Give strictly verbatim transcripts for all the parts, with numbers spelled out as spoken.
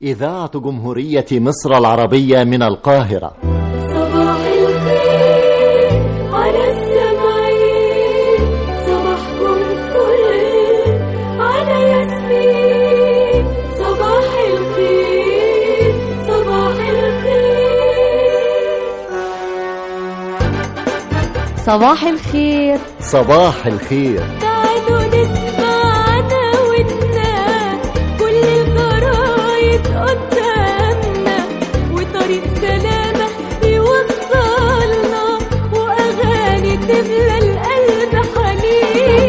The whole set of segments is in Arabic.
إذاعة جمهورية مصر العربية من القاهرة. صباح الخير على السمعين، صباحكم فل على ياسمين. صباح الخير صباح الخير صباح الخير صباح الخير. تعالوا نسمعنا ودنا كل الجرايد قدامنا، وطريق سلامة يوصلنا، وأغاني تملى القلب حنين.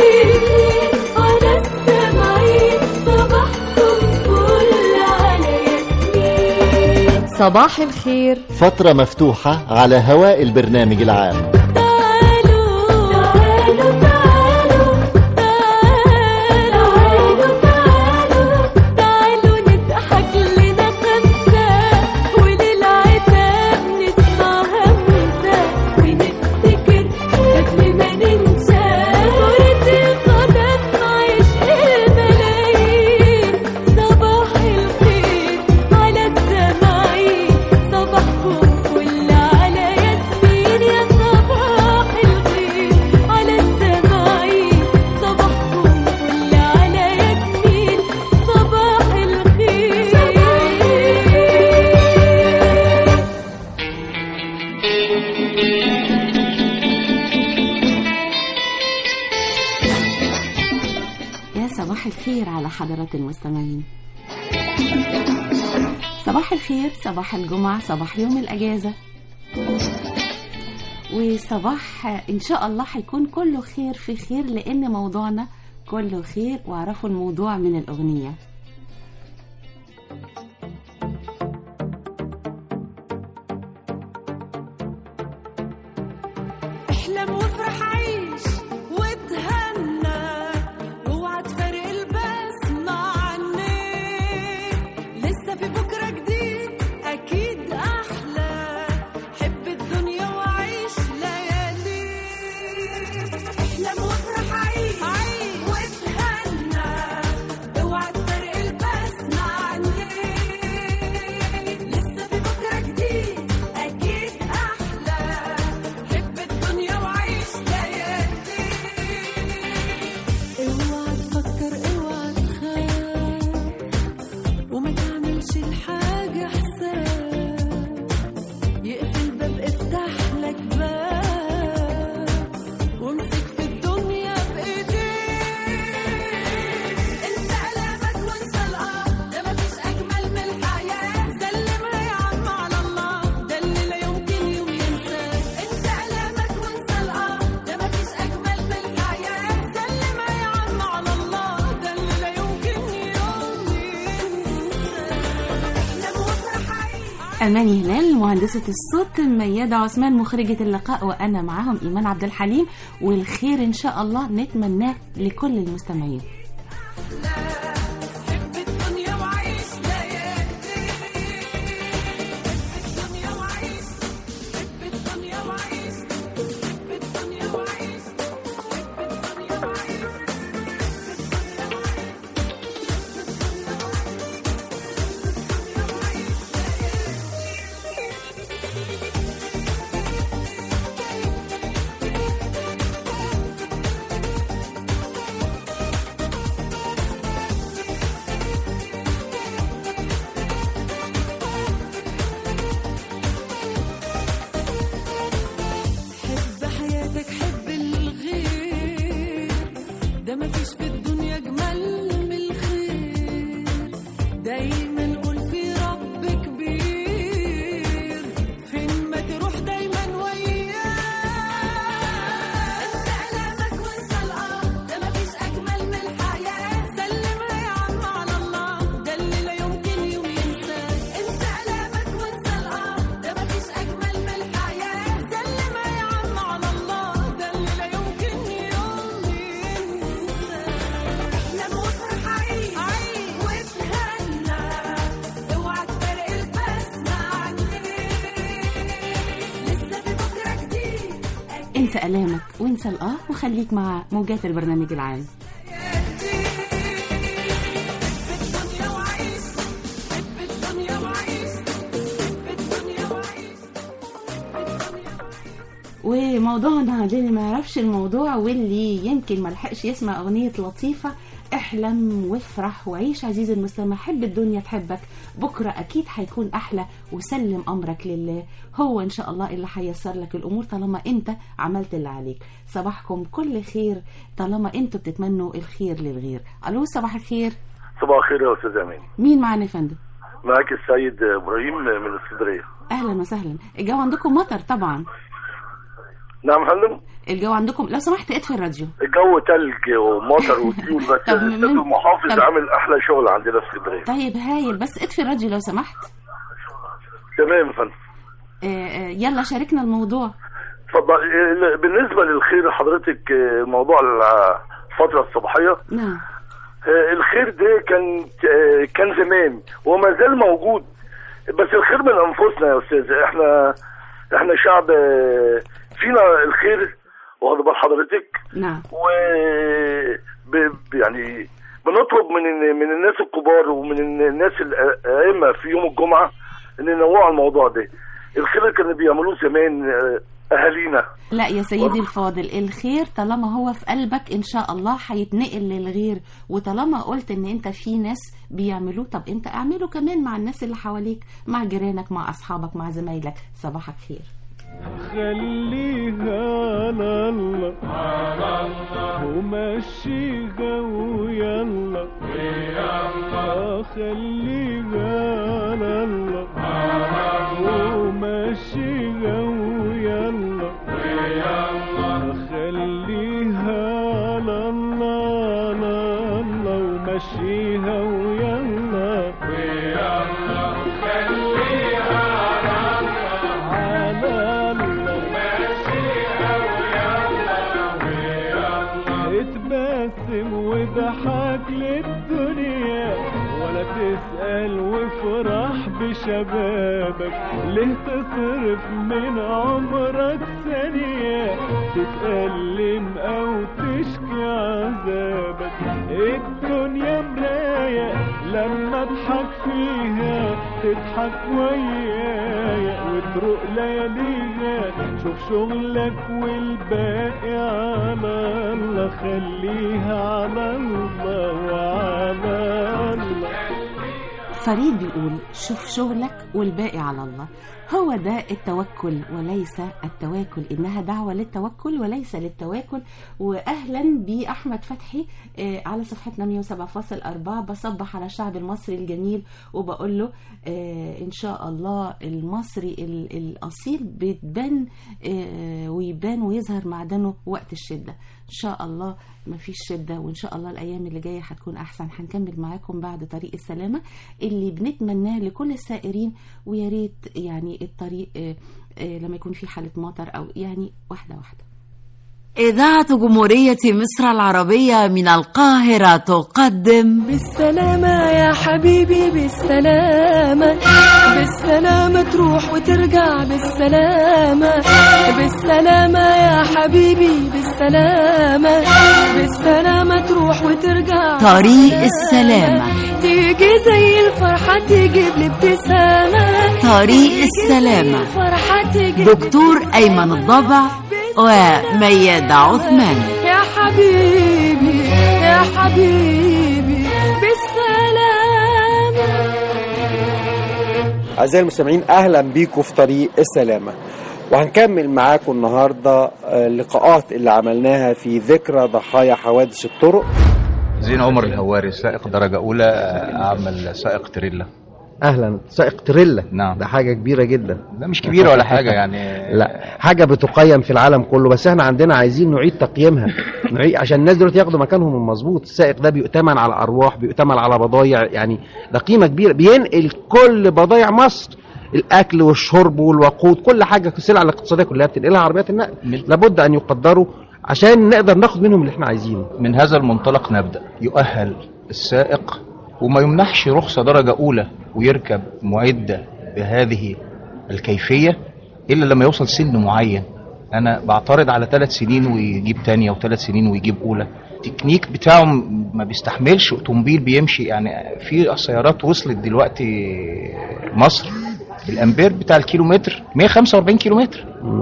على السمعين صباحكم فل على ياسمين. صباح الخير فترة مفتوحة على هواء البرنامج العام. صباح الخير على حضرات المستمعين. صباح الخير، صباح الجمعة، صباح يوم الأجازة، وصباح إن شاء الله هيكون كله خير في خير، لأن موضوعنا كله خير. واعرفوا الموضوع من الأغنية. احلم وافرح عيش وتهنى، واوعى تفارق البسمة عني، لسه في بكرة جديد أكيد أحلى، حب الدنيا وعيش ليالي. احلم وافرح عيش وتهنى، اوعى تفارق البسمة عني، لسه في بكرة جديد أكيد أحلى، حب الدنيا وعيش ليالي. اوعى تفكر اوعى تخاف، وما تعملش الحاجة حساب، يقفل باب افتح لك باب، وامسك في الدنيا بإيديك. انسى ألامك وانسى الآه، ده مفيش أجمل من الحياة، سلمها يا عم على الله، ده اللي لا يمكن يوم ينساه. انسى ألامك وانسى الآه، ده مفيش أجمل من الحياة، سلمها يا عم على الله، ده اللي لا يمكن يوم ينساه. احلم وافرح عيش. أماني هلال مهندسة الصوت، ميادة عثمان مخرجة اللقاء، وأنا معاهم إيمان عبد الحليم. والخير إن شاء الله نتمناه لكل المستمعين. حب الدنيا وعيش ليالي، حب الدنيا وعيش، حب الدنيا وعيش، حب الدنيا وعيش، حب الدنيا وعيش. حب حياتك، حب الغير، ده مفيش في الدنيا أجمل من الخير، دايما قول في رب كبير، فين ما تروح دايما وياه. انسى ألامك وانسى الآه، ده مفيش أجمل من الحياة، سلمها يا عم على الله، ده اللي لا يمكن يوم ينساه. انسى ألامك وانسى الآه، ده مفيش أجمل من الحياة، سلمها يا عم على الله، ده اللي لا يمكن يوم ينساه. احلم وافرح عيش وتهنى، اوعى تفارق البسمة عني، لسه في بكرة جديد. انسى ألامك وانسى الآه، وخليك مع موجات البرنامج العام. حب الدنيا وعيش، حب وموضوعنا للي ما يعرفش الموضوع واللي يمكن ما لحقش يسمع أغنية لطيفة، احلم وافرح وعيش عزيزي المستمع، حب الدنيا تحبك، بكرة أكيد هيكون أحلى، وسلم أمرك لله، هو إن شاء الله اللي هيسر لك الأمور طالما أنت عملت اللي عليك. صباحكم كل خير طالما أنتوا بتتمنوا الخير للغير. ألو صباح الخير. صباح الخير يا أستاذ أمين. مين معانا يا فندم؟ معاك السيد إبراهيم من الاسكندرية. أهلا وسهلا. الجو عندكم مطر طبعا. نعم يا فندم. الجو عندكم لو سمحت اطفي الراديو. الجو تلج ومطر وطيول بس طب المحافظ طب... عامل احلى شغل عندنا في اسكندريه. طيب هايل، بس اطفي الراديو لو سمحت. تمام يا فندم. آه يلا شاركنا الموضوع. اتفضل. بالنسبه للخير حضرتك، موضوع الفتره الصباحيه. نعم. الخير ده كان كان زمان وما زال موجود، بس الخير من انفسنا يا استاذ. احنا احنا شعب فينا الخير، واخد بال حضرتك. نعم. و ب... يعني بنطلب من من الناس الكبار ومن الناس الائمه في يوم الجمعه ان ينوعوا الموضوع ده. الخير اللي كانوا بيعملوه زمان اهالينا. لا يا سيدي الفاضل، الخير طالما هو في قلبك ان شاء الله هيتنقل للغير، وطالما قلت ان انت في ناس بيعملوه، طب انت اعمله كمان مع الناس اللي حواليك، مع جيرانك، مع اصحابك، مع زمايلك. صباحك خير. خليها على الله على الله ومشيها ويلا ويلا، خليها على الله على الله ومشيها ويلا ويلا، خليها على الله على الله ومشيها ويلا ويلا، خليها على الله على اتبسم وضحك للدنيا، ولا تسأل وافرح بشبابك، ليه تصرف من عمرك ثانية تتألم او تشكي عذابك. الدنيا مراية لما اضحك فيها تضحك ويايا وتروق لياليها، شوف شغلك والباقي على الله، خليها على الله وعلى الله. فريد بيقول شوف شغلك والباقي على الله، هو ده التوكل وليس التواكل، إنها دعوة للتوكل وليس للتواكل. وأهلا بأحمد فتحي على صفحتنا مية وسبعة فاصلة أربعة. بصبح على الشعب المصري الجميل وبقول له إن شاء الله المصري الأصيل بيتبان ويبان ويظهر معدنه وقت الشدة. إن شاء الله مفيش شدة، وإن شاء الله الأيام اللي جاية هتكون أحسن. هنكمل معاكم بعد طريق السلامة اللي بنتمناه لكل السائرين، ويا ريت يعني الطريق لما يكون في حالة مطر أو يعني واحدة واحدة. إذاعة جمهورية مصر العربية من القاهرة تقدم بالسلامة يا حبيبي، بالسلامة بالسلامة تروح وترجع، بالسلامة بالسلامة يا حبيبي، بالسلامة بالسلامة تروح وترجع. طريق السلامة تيجي زي الفرحة تجيب لي ابتسامة. طريق السلامة دكتور أيمن الضبع وميادة عثمان. يا حبيبي يا حبيبي بالسلامة. أعزائي المستمعين، أهلا بيكم في طريق السلامة، وهنكمل معاكم النهاردة اللقاءات اللي عملناها في ذكرى ضحايا حوادث الطرق. زين عمر الهواري، سائق درجة أولى، أعمل سائق تريلا. اهلا. سائق تريلا؟ نعم. ده حاجه كبيره جدا. لا مش كبيره ولا حاجه يعني لا حاجه بتقيم في العالم كله، بس احنا عندنا عايزين نعيد تقييمها نعيد عشان الناس دلوقتي ياخدوا مكانهم المظبوط. السائق ده بيؤتمن على ارواح، بيؤتمن على بضايع، يعني ده قيمه كبيره، بينقل كل بضايع مصر، الاكل والشرب والوقود، كل حاجه، السلع الاقتصاديه كلها بتنقلها عربيات النقل، لابد ان يقدروا عشان نقدر ناخد منهم اللي احنا عايزينه. من هذا المنطلق نبدا. يؤهل السائق وما يمنحش رخصة درجة أولى ويركب معدة بهذه الكيفية إلا لما يوصل سن معين. أنا بعترض على ثلاث سنين ويجيب تانية وثلاث سنين ويجيب أولى. التكنيك بتاعه ما بيستحملش أوتومبيل بيمشي. يعني في سيارات وصلت دلوقتي مصر الامبير بتاع الكيلومتر مية وخمسة وأربعين كيلومتر.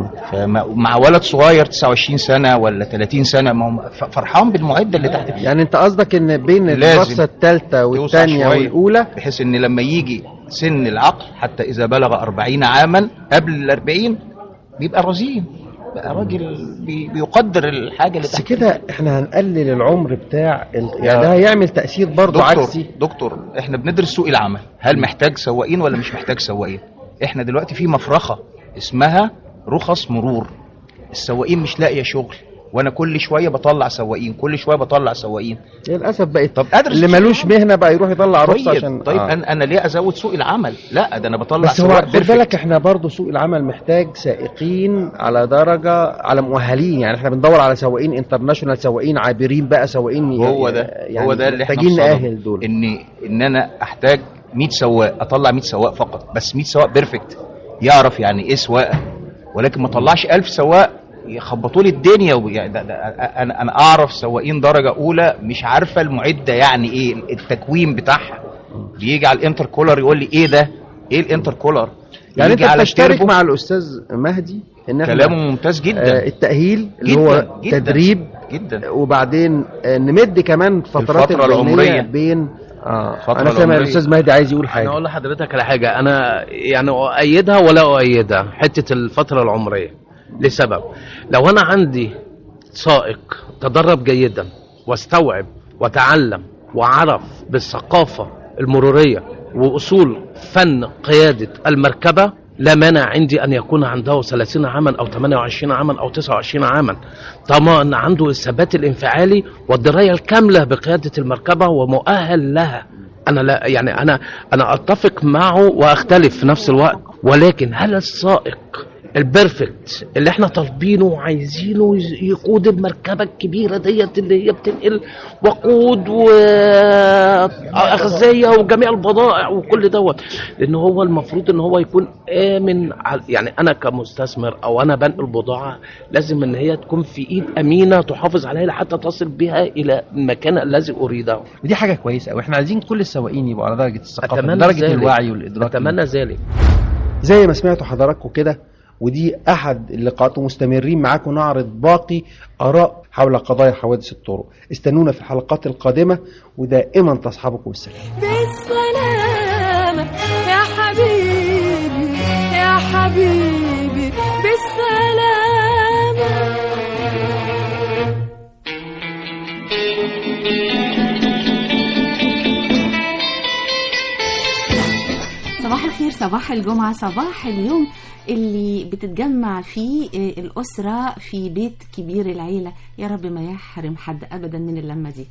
فمع ولد صغير تسعة وعشرين سنه ولا ثلاثين سنه، ما هو فرحان بالمعده اللي تحت. يعني انت قصدك ان بين الدراسه الثالثه والثانيه والاولى، بحيث ان لما يجي سن العقل حتى اذا بلغ أربعين عاما قبل الأربعين بيبقى رزين، بقى راجل بي بيقدر الحاجه اللي بس تحت. كده احنا هنقلل العمر بتاع ال... يعني ده هيعمل تاثير برضه عكسي. دكتور احنا بندرس سوق العمل، هل محتاج سواقين ولا مش محتاج سواقين؟ احنا دلوقتي في مفرخه اسمها رخص مرور، السواقين مش لاقيه شغل، وانا كل شويه بطلع سواقين، كل شويه بطلع سواقين. للاسف بقت طب ادرس اللي ملوش مهنه بقى يروح يطلع رخصه. طيب عشان طيب آه. انا انا ليه ازود سوق العمل؟ لا ده انا بطلع بس هو سواق خد بيرفكت. بالك احنا برضه سوق العمل محتاج سائقين على درجه، على مؤهلين. يعني احنا بندور على سواقين انترناشونال، سواقين عابرين بقى، سواقين هو ده يعني هو ده اللي احنا محتاجين نأهل دول. ان ان انا احتاج مية سواق، اطلع مية سواق فقط، بس مية سواق بيرفكت يعرف يعني ايه سواقه، ولكن ما طلعش ألف سواق يخبطوا لي الدنيا. يعني ده ده انا انا اعرف سواقين درجه اولى مش عارفه المعده يعني ايه، التكوين بتاعها. بيجي على الانتر كولر يقول لي ايه ده، ايه الانتر كولر؟ يعني انت بتشترك مع الاستاذ مهدي ان كلامه ممتاز جدا. آه التاهيل اللي جداً هو جداً تدريب جدا، وبعدين آه نمد كمان فترات الفترة العمرية بين اه انا سامع الاستاذ مهدي عايز يقول حاجه. انا اقول لحضرتك على حاجه، انا يعني اؤيدها ولا اؤيدها حته الفتره العمريه لسبب. لو انا عندي سائق تدرب جيدا واستوعب وتعلم وعرف بالثقافه المروريه واصول فن قياده المركبه، لا مانع عندي ان يكون عنده ثلاثين عاما او ثمانية وعشرين عاما او تسعة وعشرين عاما، طالما ان عنده الثبات الانفعالي والدرايه الكامله بقياده المركبه ومؤهل لها. انا لا يعني انا انا اتفق معه واختلف في نفس الوقت، ولكن هل السائق البرفكت اللي احنا طالبينه وعايزينه يقود المركبه الكبيره ديت اللي هي بتنقل وقود واغذيه وجميع البضائع وكل دوت، لان هو المفروض ان هو يكون امن. يعني انا كمستثمر او انا بنقل بضاعه لازم ان هي تكون في ايد امينه تحافظ عليها حتى تصل بها الى المكان الذي اريده. ودي حاجه كويسه قوي. احنا عايزين كل السواقين يبقوا على درجه الثقافه، درجه ذلك. الوعي والادراك. اتمنى ذلك. زي ما سمعتوا حضراتكم كده، ودي أحد اللقاءات، ومستمرين معاكم نعرض باقي آراء حول قضايا حوادث الطرق. استنونا في الحلقات القادمة، ودائما تصحبكم السلام. بالسلامة يا حبيبي يا حبيبي بالسلامة. صباح الخير، صباح الجمعة، صباح اليوم اللي بتتجمع فيه الأسرة في بيت كبير العيلة. يا رب ما يحرم حد أبدا من اللمة دي.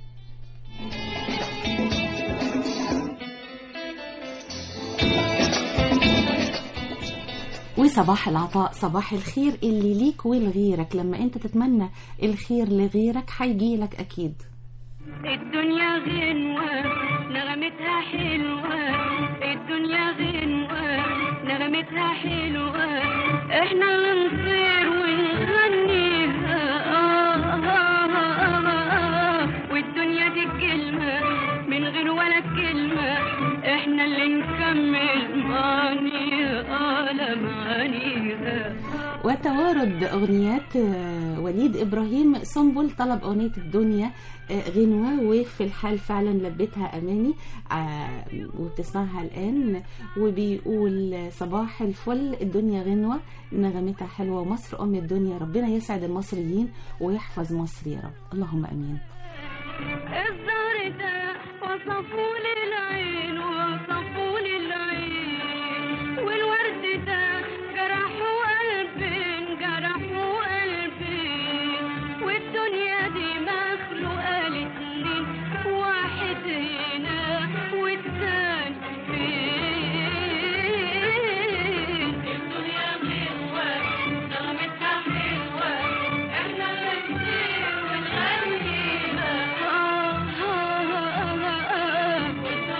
وصباح العطاء، صباح الخير اللي ليك ولغيرك. لما انت تتمنى الخير لغيرك هيجيلك أكيد. الدنيا غنوة نغمتها حلوة، الدنيا غنوة نغمتها حلوة، احنا نطير ونغنيها آه آه آه آه. والدنيا دي كلمة من غير ولا كلمة، احنا اللي نكمل معانيها لا معانيها. وتوارد أغنيات وليد إبراهيم. سنبل طلب أغنية الدنيا غنوة، وفي الحال فعلا لبتها أماني وبتسمعها الآن، وبيقول صباح الفل، الدنيا غنوة نغمتها حلوة، ومصر أم الدنيا، ربنا يسعد المصريين ويحفظ مصر يا رب، اللهم أمين. الزهر ده وصفوا لي العين وصفوا لي العين، والورد ده جرحوا قلبي جرحوا قلبي، والدنيا دي مخلوقة لاتنين، واحد هنا والتاني فين. الدنيا غنوة نغمتها حلوة، احنا اللي نطير ونغنيها آه آه آه آه.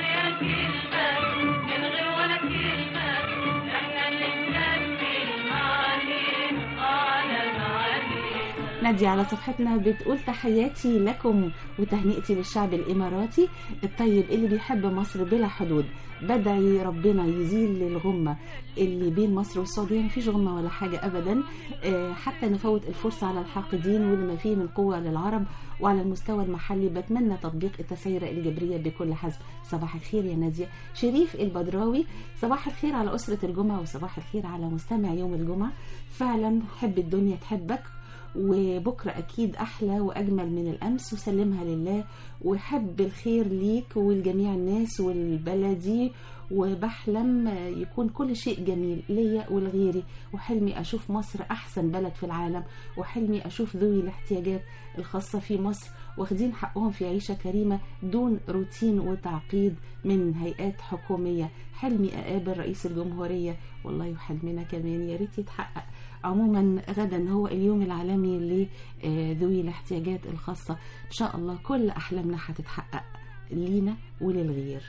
نادية على صفحتنا بتقول تحياتي لكم وتهنئتي للشعب الإماراتي الطيب اللي بيحب مصر بلا حدود. بدعي ربنا يزيل الغمة اللي بين مصر والسعودية. مفيش غمة ولا حاجة أبدا، حتى نفوت الفرصة على الحاقدين ولما فيه من قوة للعرب. وعلى المستوى المحلي بتمنى تطبيق التسعيرة الجبرية بكل حزم. صباح الخير يا نادية. شريف البدراوي صباح الخير على أسرة الجمعة وصباح الخير على مستمع يوم الجمعة. فعلا حب الدنيا تحبك وبكرة أكيد أحلى وأجمل من الأمس وسلمها لله وحب الخير ليك ولجميع الناس والبلدي وبحلم يكون كل شيء جميل ليا ولغيري وحلمي أشوف مصر أحسن بلد في العالم وحلمي أشوف ذوي الاحتياجات الخاصة في مصر واخدين حقهم في عيشة كريمة دون روتين وتعقيد من هيئات حكومية. حلمي أقابل رئيس الجمهورية والله وحلمنا كمان يا ريت يتحقق. عموما غدا هو اليوم العالمي لذوي الاحتياجات الخاصة. إن شاء الله كل أحلامنا هتتحقق لينا وللغير.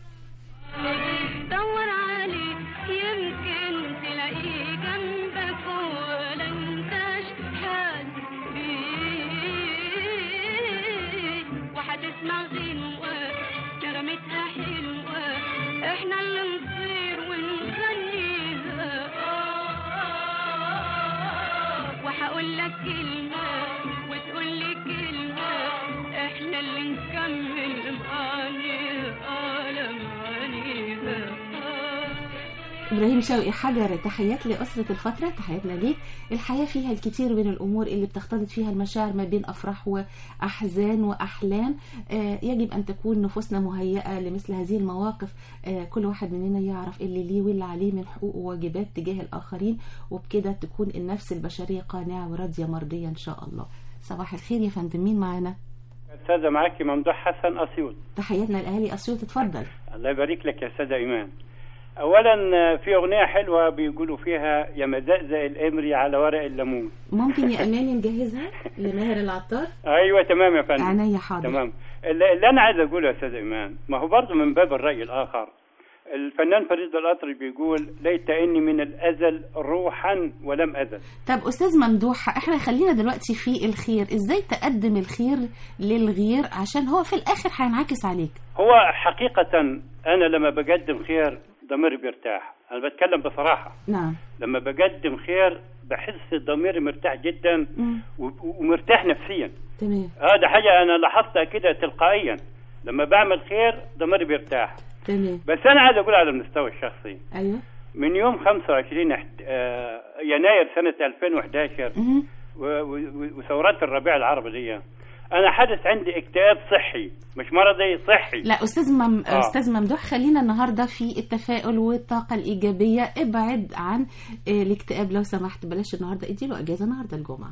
دور عليه يمكن تلاقيه جنبك ولا انتش حاسس بيه وهتسمع غنوة نغمتها حلوة احنا اللي نطير ونغنيها وهقول لك كلمة وتقول لي كلمة احنا اللي نكمل معانيها. إبراهيم شوقي حجر تحيات لأسرة الفترة. تحياتنا ليك. الحياة فيها الكثير من الأمور اللي بتختلط فيها المشاعر ما بين أفراح وأحزان وأحلام. آه يجب أن تكون نفوسنا مهيئة لمثل هذه المواقف. آه كل واحد مننا يعرف اللي ليه واللي عليه من حقوق وواجبات تجاه الآخرين وبكده تكون النفس البشرية قانعة وراضية مرضية إن شاء الله. صباح الخير يا فندم. مين معنا؟ أستاذة معاكي ممدوح حسن أسيوط. تحياتنا لأهالي أسيوط. اتفضل. الله يبارك لك يا أستاذة إيمان. أولا في أغنية حلوة بيقولوا فيها يا مزقزق الإمري على ورق الليمون. ممكن يا أماني نجهزها لماهر العطار؟ أيوة تمام يا فندم. عينيا حاضر. تمام. اللي أنا عايز أقوله يا أستاذة إيمان ما هو برضه من باب الرأي الآخر. الفنان فريد الأطرش بيقول ليت إني من الأزل روحا ولم أزل. طب أستاذ ممدوح احنا خلينا دلوقتي في الخير. إزاي تقدم الخير للغير عشان هو في الآخر هينعكس عليك؟ هو حقيقة أنا لما بقدم خير ضميري بيرتاح. أنا بتكلم بصراحة. نعم. لما بقدم خير بحس ضميري مرتاح جدا ومرتاح نفسيا. تمام. هذا حاجة أنا لاحظتها كده تلقائيا. لما بعمل خير ضميري بيرتاح. تمام. بس أنا عايز أقول على المستوى الشخصي. أيوة. من يوم خمسة وعشرين يناير سنة ألفين وإحدى عشر وثورات الربيع العربي دي أنا حدث عندي اكتئاب صحي مش مرضي صحي. لا أستاذ مم... آه. أستاذ ممدوح خلينا النهاردة في التفاؤل والطاقة الإيجابية. ابعد عن الاكتئاب لو سمحت. بلاش النهاردة اديله أجازة النهاردة الجمعة.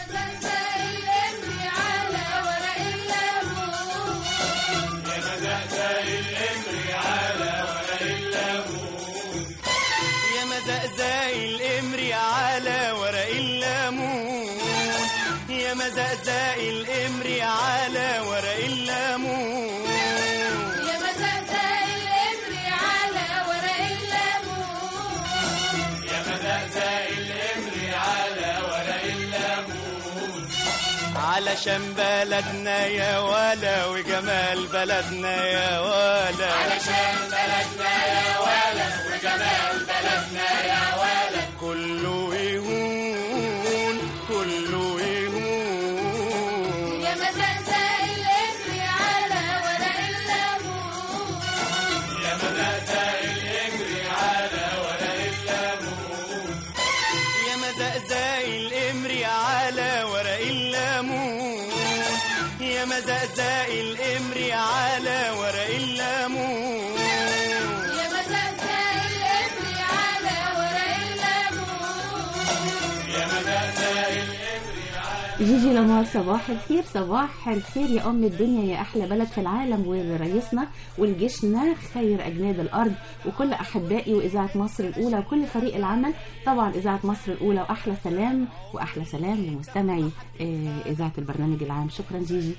يا مزقزق الإمري على ورق الليمون يا مزقزق الإمري على ورق الليمون يا مزقزق الإمري على ورق الليمون يا مزقزق الإمري على ورق الليمون علشان بلدنا يا ولا وجمال بلدنا يا ولا علشان بلدنا يا ولا وجمال بلدنا يا ولا كله يهون كله يهون يا مزقزق الإمري على ورق الليمون يا مزقزق الإمري على ورق الليمون يا مزقزق الإمري على ورق الليمون يا مزقزق الإمري على ورق الليمون يا مزقزق الإمري على ورق الليمون يا مزقزق جيجي لمار صباح الخير. صباح الخير يا أم الدنيا يا أحلى بلد في العالم ولرئيسنا ولجيشنا خير أجناد الأرض وكل أحبائي وإذاعة مصر الأولى وكل فريق العمل. طبعا إذاعة مصر الأولى وأحلى سلام وأحلى سلام لمستمعي إذاعة البرنامج العام. شكرا جيجي.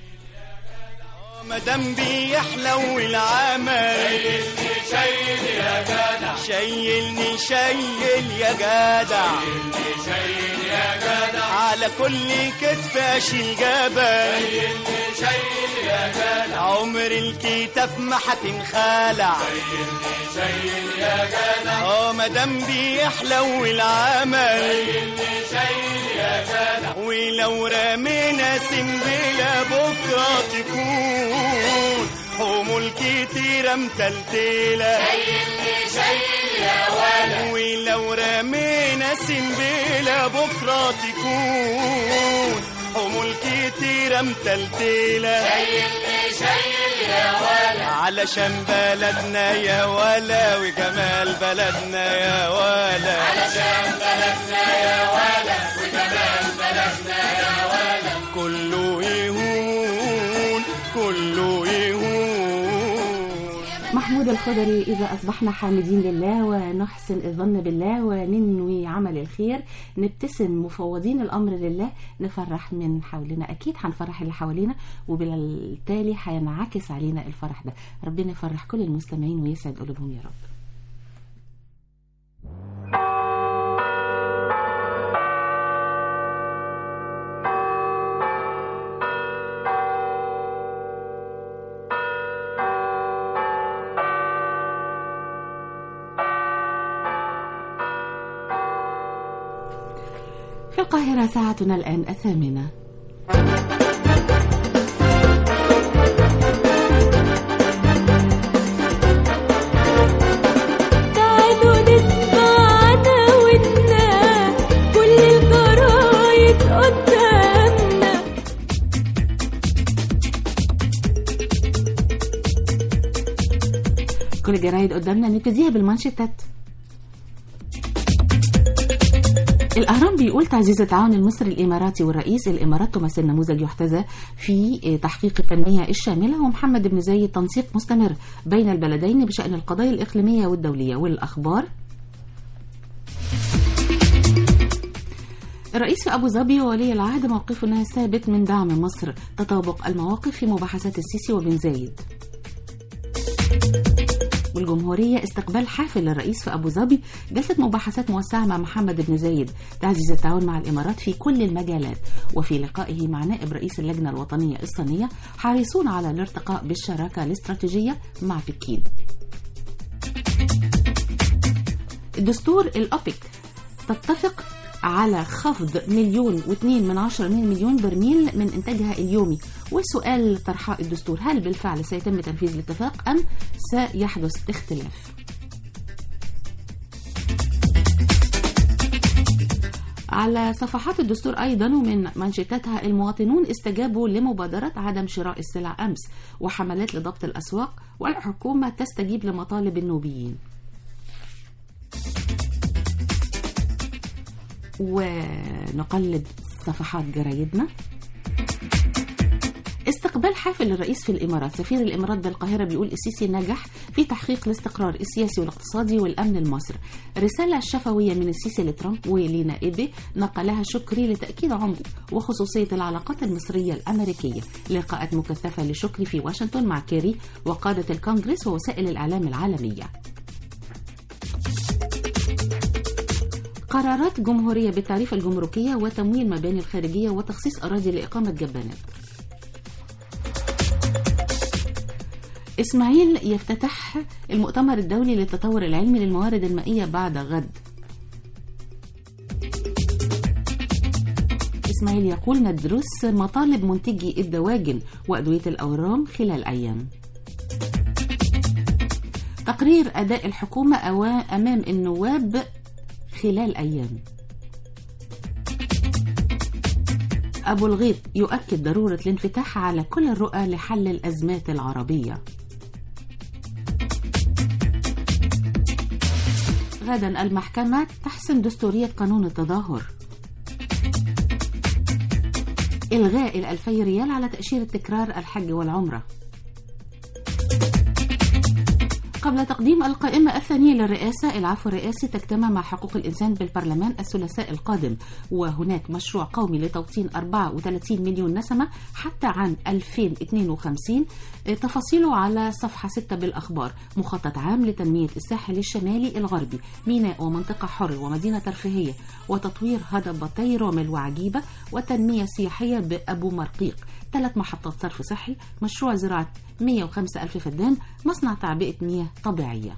مدام بيحلو العمل شيل يا جدع شيلني شيل يا جدع شيلني شيل يا جدع على كل كتف اشيل جبل شيلني شيل يا جدع عمر الكتاف ما هتنخلع شيلني شيل يا جدع اه مادام بيحلو العمل شيلني شيل يا جدع ولو رمينا سنبلة بكرة تكون حمول كتيرة متلتلة شيلني شيل يا ولد ولو رمينا سنبلة بكرة تكون حمول كتيرة متلتلة شيلني شيل يا ولد علشان بلدنا يا ولا وجمال بلدنا يا ولا علشان بلدنا يا ولا وجمال بلدنا يا ولا كله يهون كله يهون. محمود الخضري: إذا أصبحنا حامدين لله ونحسن الظن بالله وننوي عمل الخير نبتسم مفوضين الأمر لله نفرح من حولنا. أكيد هنفرح اللي حوالينا وبالتالي هينعكس علينا الفرح ده. ربنا يفرح كل المستمعين ويسعد قلوبهم يا رب. في القاهرة ساعتنا الآن الثامنة. تعالوا نسمعنا ونا كل الجرايد قدامنا. كل الجرايد قدامنا نبتديها بالمانشيتات. الأهرام بيقول: تعزيز التعاون المصري الإماراتي والرئيس، الإمارات تمثل نموذج يحتذى في تحقيق التنمية الشاملة، ومحمد بن زايد تنسيق مستمر بين البلدين بشأن القضايا الإقليمية والدولية. والأخبار: الرئيس في أبو ظبي وولي العهد موقفنا ثابت من دعم مصر، تطابق المواقف في مباحثات السيسي وبن زايد. والجمهورية: استقبال حافل للرئيس في أبو ظبي، جلسة مباحثات موسعة مع محمد بن زايد، تعزيز التعاون مع الإمارات في كل المجالات. وفي لقائه مع نائب رئيس اللجنة الوطنية الصينية حريصون على الارتقاء بالشراكة الاستراتيجية مع بكين. الدستور الأوبك تتفق على خفض مليون واثنين من عشرة مليون برميل من إنتاجها اليومي. وسؤال طرحاء الدستور: هل بالفعل سيتم تنفيذ الاتفاق أم سيحدث اختلاف؟ على صفحات الدستور أيضا ومن منشطاتها: المواطنون استجابوا لمبادرة عدم شراء السلع أمس، وحملات لضبط الأسواق، والحكومة تستجيب لمطالب النوبيين. ونقلب صفحات جرايدنا. استقبال حافل للرئيس في الإمارات، سفير الإمارات بالقاهرة بيقول: السيسي نجح في تحقيق الاستقرار السياسي والاقتصادي والأمن لمصر. رسالة شفوية من السيسي لترامب ولنائبه نقلها شكري لتأكيد عمق وخصوصية العلاقات المصرية الأمريكية. لقاءات مكثفة لشكري في واشنطن مع كيري وقادة الكونغرس ووسائل الإعلام العالمية. قرارات جمهورية بالتعريف الجمركية وتمويل مباني الخارجية وتخصيص أراضي لإقامة جبانات. إسماعيل يفتتح المؤتمر الدولي للتطور العلمي للموارد المائية بعد غد. إسماعيل يقول: ندرس مطالب منتجي الدواجن وأدوية الأورام خلال أيام. تقرير أداء الحكومة أمام النواب خلال أيام. أبو الغيط يؤكد ضرورة الانفتاح على كل الرؤى لحل الأزمات العربية. غدا المحكمة تحسم دستورية قانون التظاهر. إلغاء الألفي ريال على تأشيرة تكرار الحج والعمرة. قبل تقديم القائمة الثانية للرئاسة، العفو الرئاسي تجتمع مع حقوق الإنسان بالبرلمان الثلاثاء القادم، وهناك مشروع قومي لتوطين أربعة وثلاثين مليون نسمة حتى عام ألفين واثنين وخمسين. تفاصيله على صفحة ستة بالأخبار. مخطط عام لتنمية الساحل الشمالي الغربي، ميناء ومنطقة حر ومدينة ترفيهية، وتطوير هضبتي رمل وعجيبة، وتنمية سياحية بأبو مرقيق، ثلاث محطات صرف صحي، مشروع زراعة مئة وخمسة ألف فدان، مصنع تعبئة مياه طبيعية.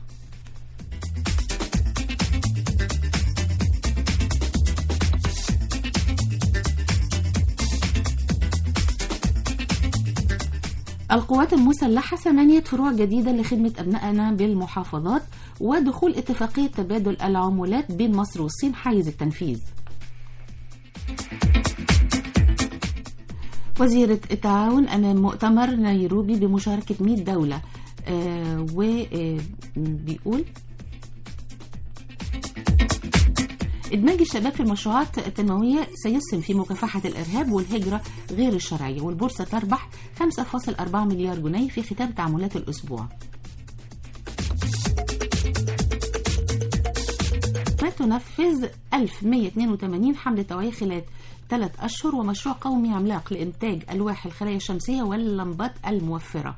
القوات المسلحة ثمانية فروع جديدة لخدمة أبنائنا بالمحافظات، ودخول اتفاقية تبادل العمولات بين مصر والصين حيز التنفيذ. وزيرة التعاون أمام مؤتمر نيروبي بمشاركة مئة دولة، آه وبيقول إدماج الشباب في المشروعات التنموية سيسهم في مكافحة الإرهاب والهجرة غير الشرعية، والبورصة تربح خمسة فاصلة أربعة مليار جنيه في ختام تعاملات الأسبوع. ما تنفذ ألف ومئة واثنين وثمانين حملة توعية خلال ثلاث أشهر، ومشروع قومي عملاق لإنتاج ألواح الخلايا الشمسية واللمبات الموفرة.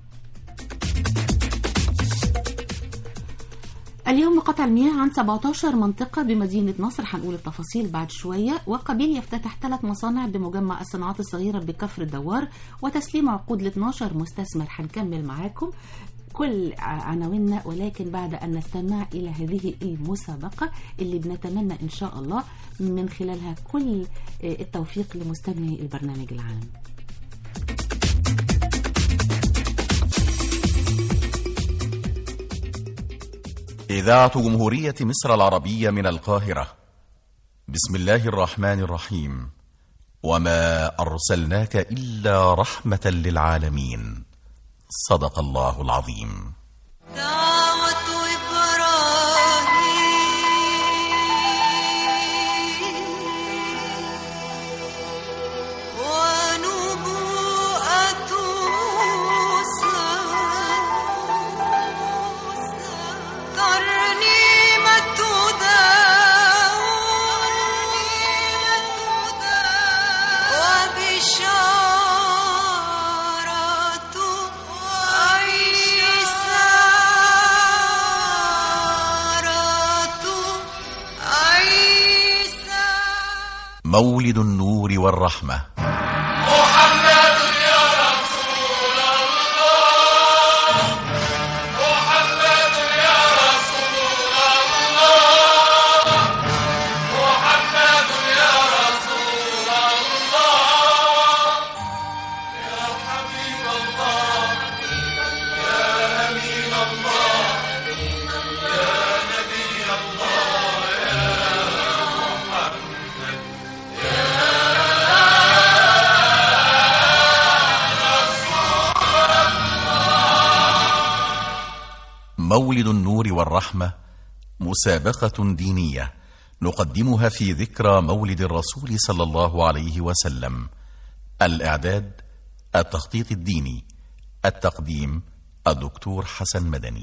اليوم قطع المياه عن سبعة عشر منطقة بمدينة نصر، هنقول التفاصيل بعد شوية. وقبيل يفتتح ثلاث مصانع بمجمع الصناعات الصغيرة بكفر الدوار، وتسليم عقود ل اثناشر مستثمر. هنكمل معاكم كل عناويننا، ولكن بعد أن نستمع إلى هذه المسابقة اللي بنتمنى إن شاء الله من خلالها كل التوفيق لمستمعي البرنامج العام. إذاعة جمهورية مصر العربية من القاهرة. بسم الله الرحمن الرحيم. وما أرسلناك إلا رحمة للعالمين. صدق الله العظيم. دعوة إبراهيم ونبوءة موسى ترنيمة داود وبشارة عيسى مولد النور والرحمة. محمد يا رسول الله، محمد يا رسول الله، محمد يا رسول الله، يا حبيب الله، يا أمين الله، يا نبي الله، يا محمد يا مولد النور والرحمة مسابقة دينية نقدمها في ذكرى مولد الرسول صلى الله عليه وسلم. الإعداد التخطيط الديني، التقديم الدكتور حسن مدني.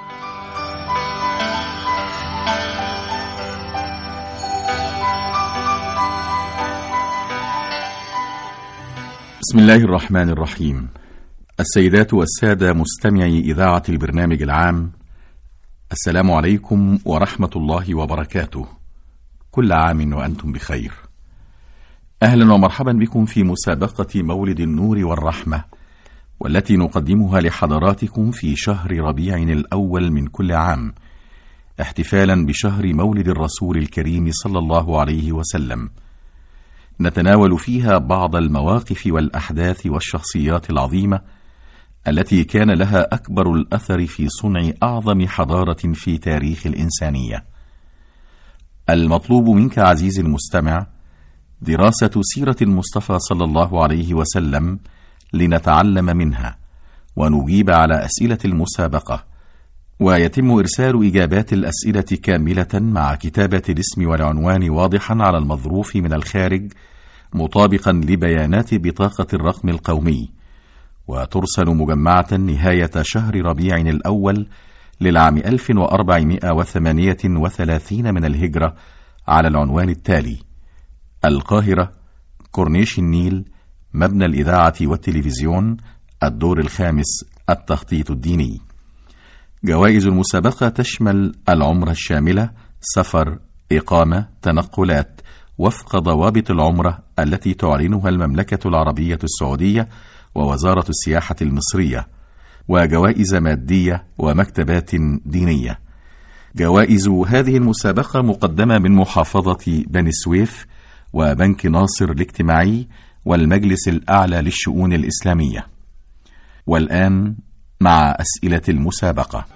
بسم الله الرحمن الرحيم. السيدات والسادة مستمعي إذاعة البرنامج العام، السلام عليكم ورحمة الله وبركاته. كل عام وأنتم بخير. أهلا ومرحبا بكم في مسابقة مولد النور والرحمة، والتي نقدمها لحضراتكم في شهر ربيع الأول من كل عام، احتفالا بشهر مولد الرسول الكريم صلى الله عليه وسلم. نتناول فيها بعض المواقف والأحداث والشخصيات العظيمة التي كان لها أكبر الأثر في صنع أعظم حضارة في تاريخ الإنسانية. المطلوب منك عزيزي المستمع دراسة سيرة المصطفى صلى الله عليه وسلم لنتعلم منها ونجيب على أسئلة المسابقة، ويتم إرسال إجابات الأسئلة كاملة مع كتابة الاسم والعنوان واضحا على المظروف من الخارج مطابقا لبيانات بطاقة الرقم القومي، وترسل مجمعة نهاية شهر ربيع الأول للعام ألف وأربعمائة وثمانية وثلاثين من الهجرة على العنوان التالي: القاهرة، كورنيش النيل، مبنى الإذاعة والتلفزيون، الدور الخامس، التخطيط الديني. جوائز المسابقة تشمل العمرة الشاملة، سفر، إقامة، تنقلات وفق ضوابط العمرة التي تعلنها المملكة العربية السعودية ووزارة السياحة المصرية، وجوائز مادية ومكتبات دينية. جوائز هذه المسابقة مقدمة من محافظة بني سويف وبنك ناصر الاجتماعي والمجلس الأعلى للشؤون الإسلامية. والآن مع أسئلة المسابقة.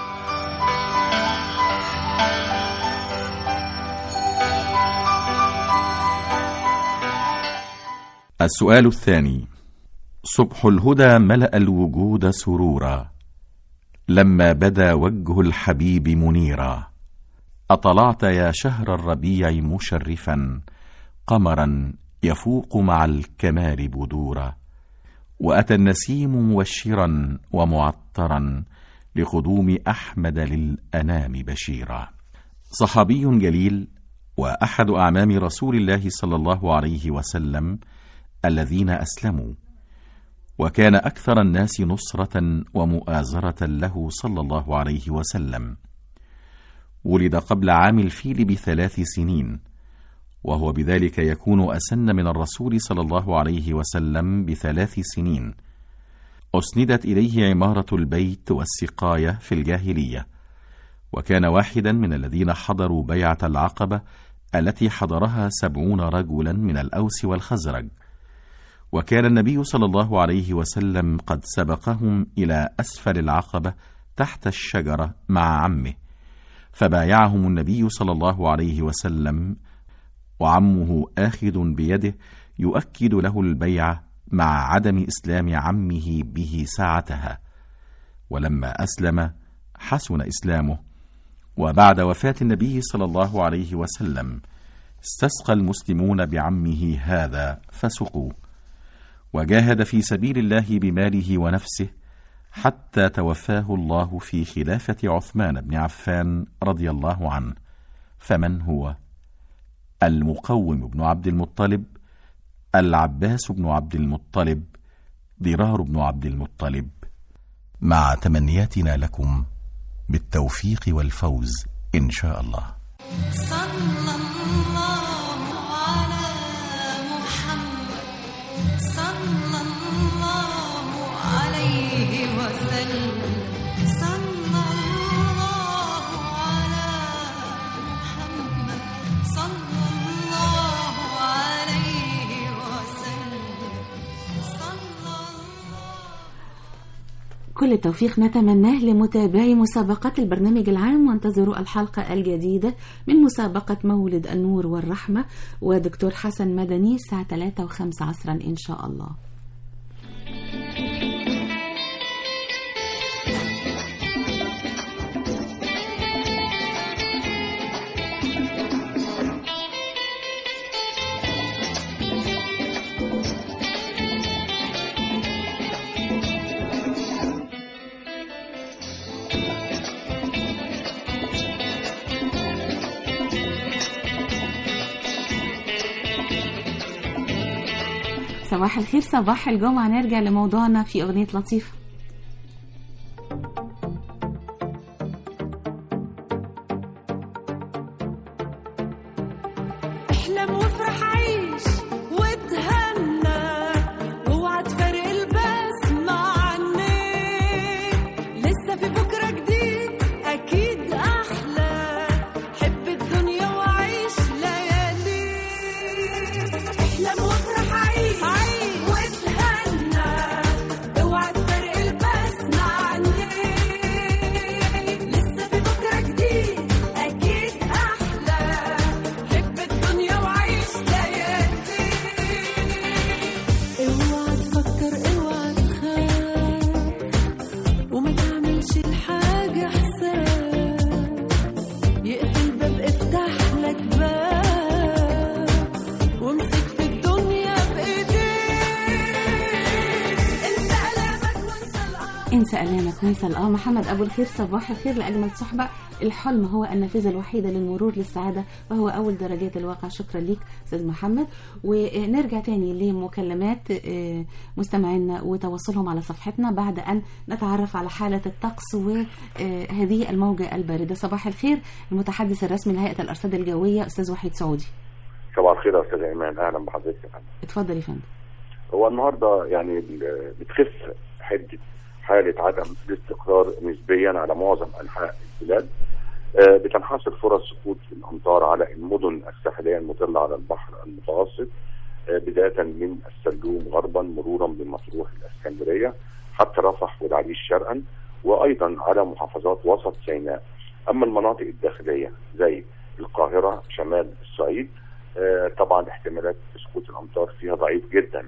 السؤال الثاني: صبح الهدى ملأ الوجود سرورا، لما بدا وجه الحبيب منيرا. أطلعت يا شهر الربيع مشرفا، قمرا يفوق مع الكمال بدورا. وأتى النسيم مبشرا ومعطرا، لقدوم أحمد للأنام بشيرا. صحابي جليل وأحد أعمام رسول الله صلى الله عليه وسلم الذين أسلموا، وكان أكثر الناس نصرة ومؤازرة له صلى الله عليه وسلم. ولد قبل عام الفيل بثلاث سنين، وهو بذلك يكون أسن من الرسول صلى الله عليه وسلم بثلاث سنين. أسندت إليه عمارة البيت والسقاية في الجاهلية، وكان واحدا من الذين حضروا بيعة العقبة التي حضرها سبعون رجلا من الأوس والخزرج. وكان النبي صلى الله عليه وسلم قد سبقهم إلى أسفل العقبة تحت الشجرة مع عمه، فبايعهم النبي صلى الله عليه وسلم، وعمه آخذ بيده يؤكد له البيعة مع عدم إسلام عمه به ساعتها. ولما أسلم حسن إسلامه، وبعد وفاة النبي صلى الله عليه وسلم استسقى المسلمون بعمه هذا فسقوه، وجاهد في سبيل الله بماله ونفسه حتى توفاه الله في خلافة عثمان بن عفان رضي الله عنه. فمن هو؟ المقوم بن عبد المطلب، العباس بن عبد المطلب، ضرار بن عبد المطلب. مع تمنياتنا لكم بالتوفيق والفوز إن شاء الله. صلى الله على محمد، صلى الله عليه وسلم، صلى الله على محمد، صلى الله عليه وسلم، صلى كل التوفيق نتمناه لمتابعي مسابقات البرنامج العام، وانتظروا الحلقة الجديدة من مسابقة مولد النور والرحمة ودكتور حسن مدني الساعة ثلاثة وخمسة عصرا إن شاء الله. صباح الخير، صباح الجمعة. نرجع لموضوعنا في أغنية لطيفة. احلم وافرح، عيش وتهنى، اوعى تفارق البسمة عنك، لسه في بكرة جديد أكيد أحلى، حب الدنيا وعيش ليالي. احلم وافرح، عيش وتهنى، اوعى تفارق البسمة عنك، لسه في بكرة جديد أكيد أحلى، حب الدنيا وعيش ليالي. سألانك ويسأل اه محمد أبو الخير صباح الخير لأجمل صحبة. الحلم هو النافذة الوحيدة للمرور للسعادة وهو أول درجات الواقع. شكرا ليك أستاذ محمد. ونرجع تاني لمكالمات مستمعينا وتواصلهم على صفحتنا بعد أن نتعرف على حالة الطقس وهذه الموجة الباردة. صباح الخير المتحدث الرسمي لهيئة الأرصاد الجوية أستاذ وحيد سعودي. صباح الخير يا أستاذ إيمان، أهلا بحضرتك يا فندم. اتفضل يا فندم. هو النهارده يعني بتخف حدة حالة عدم الاستقرار نسبيا على معظم أنحاء البلاد. بتنحصر فرص سقوط الأمطار على المدن الساحلية المطلة على البحر المتوسط بداية من السلوم غربا مرورا بمطروح الإسكندرية حتى رفح والعريش شرقا، وأيضا على محافظات وسط سيناء. أما المناطق الداخلية زي القاهرة شمال الصعيد طبعا احتمالات سقوط الأمطار فيها ضعيف جدا،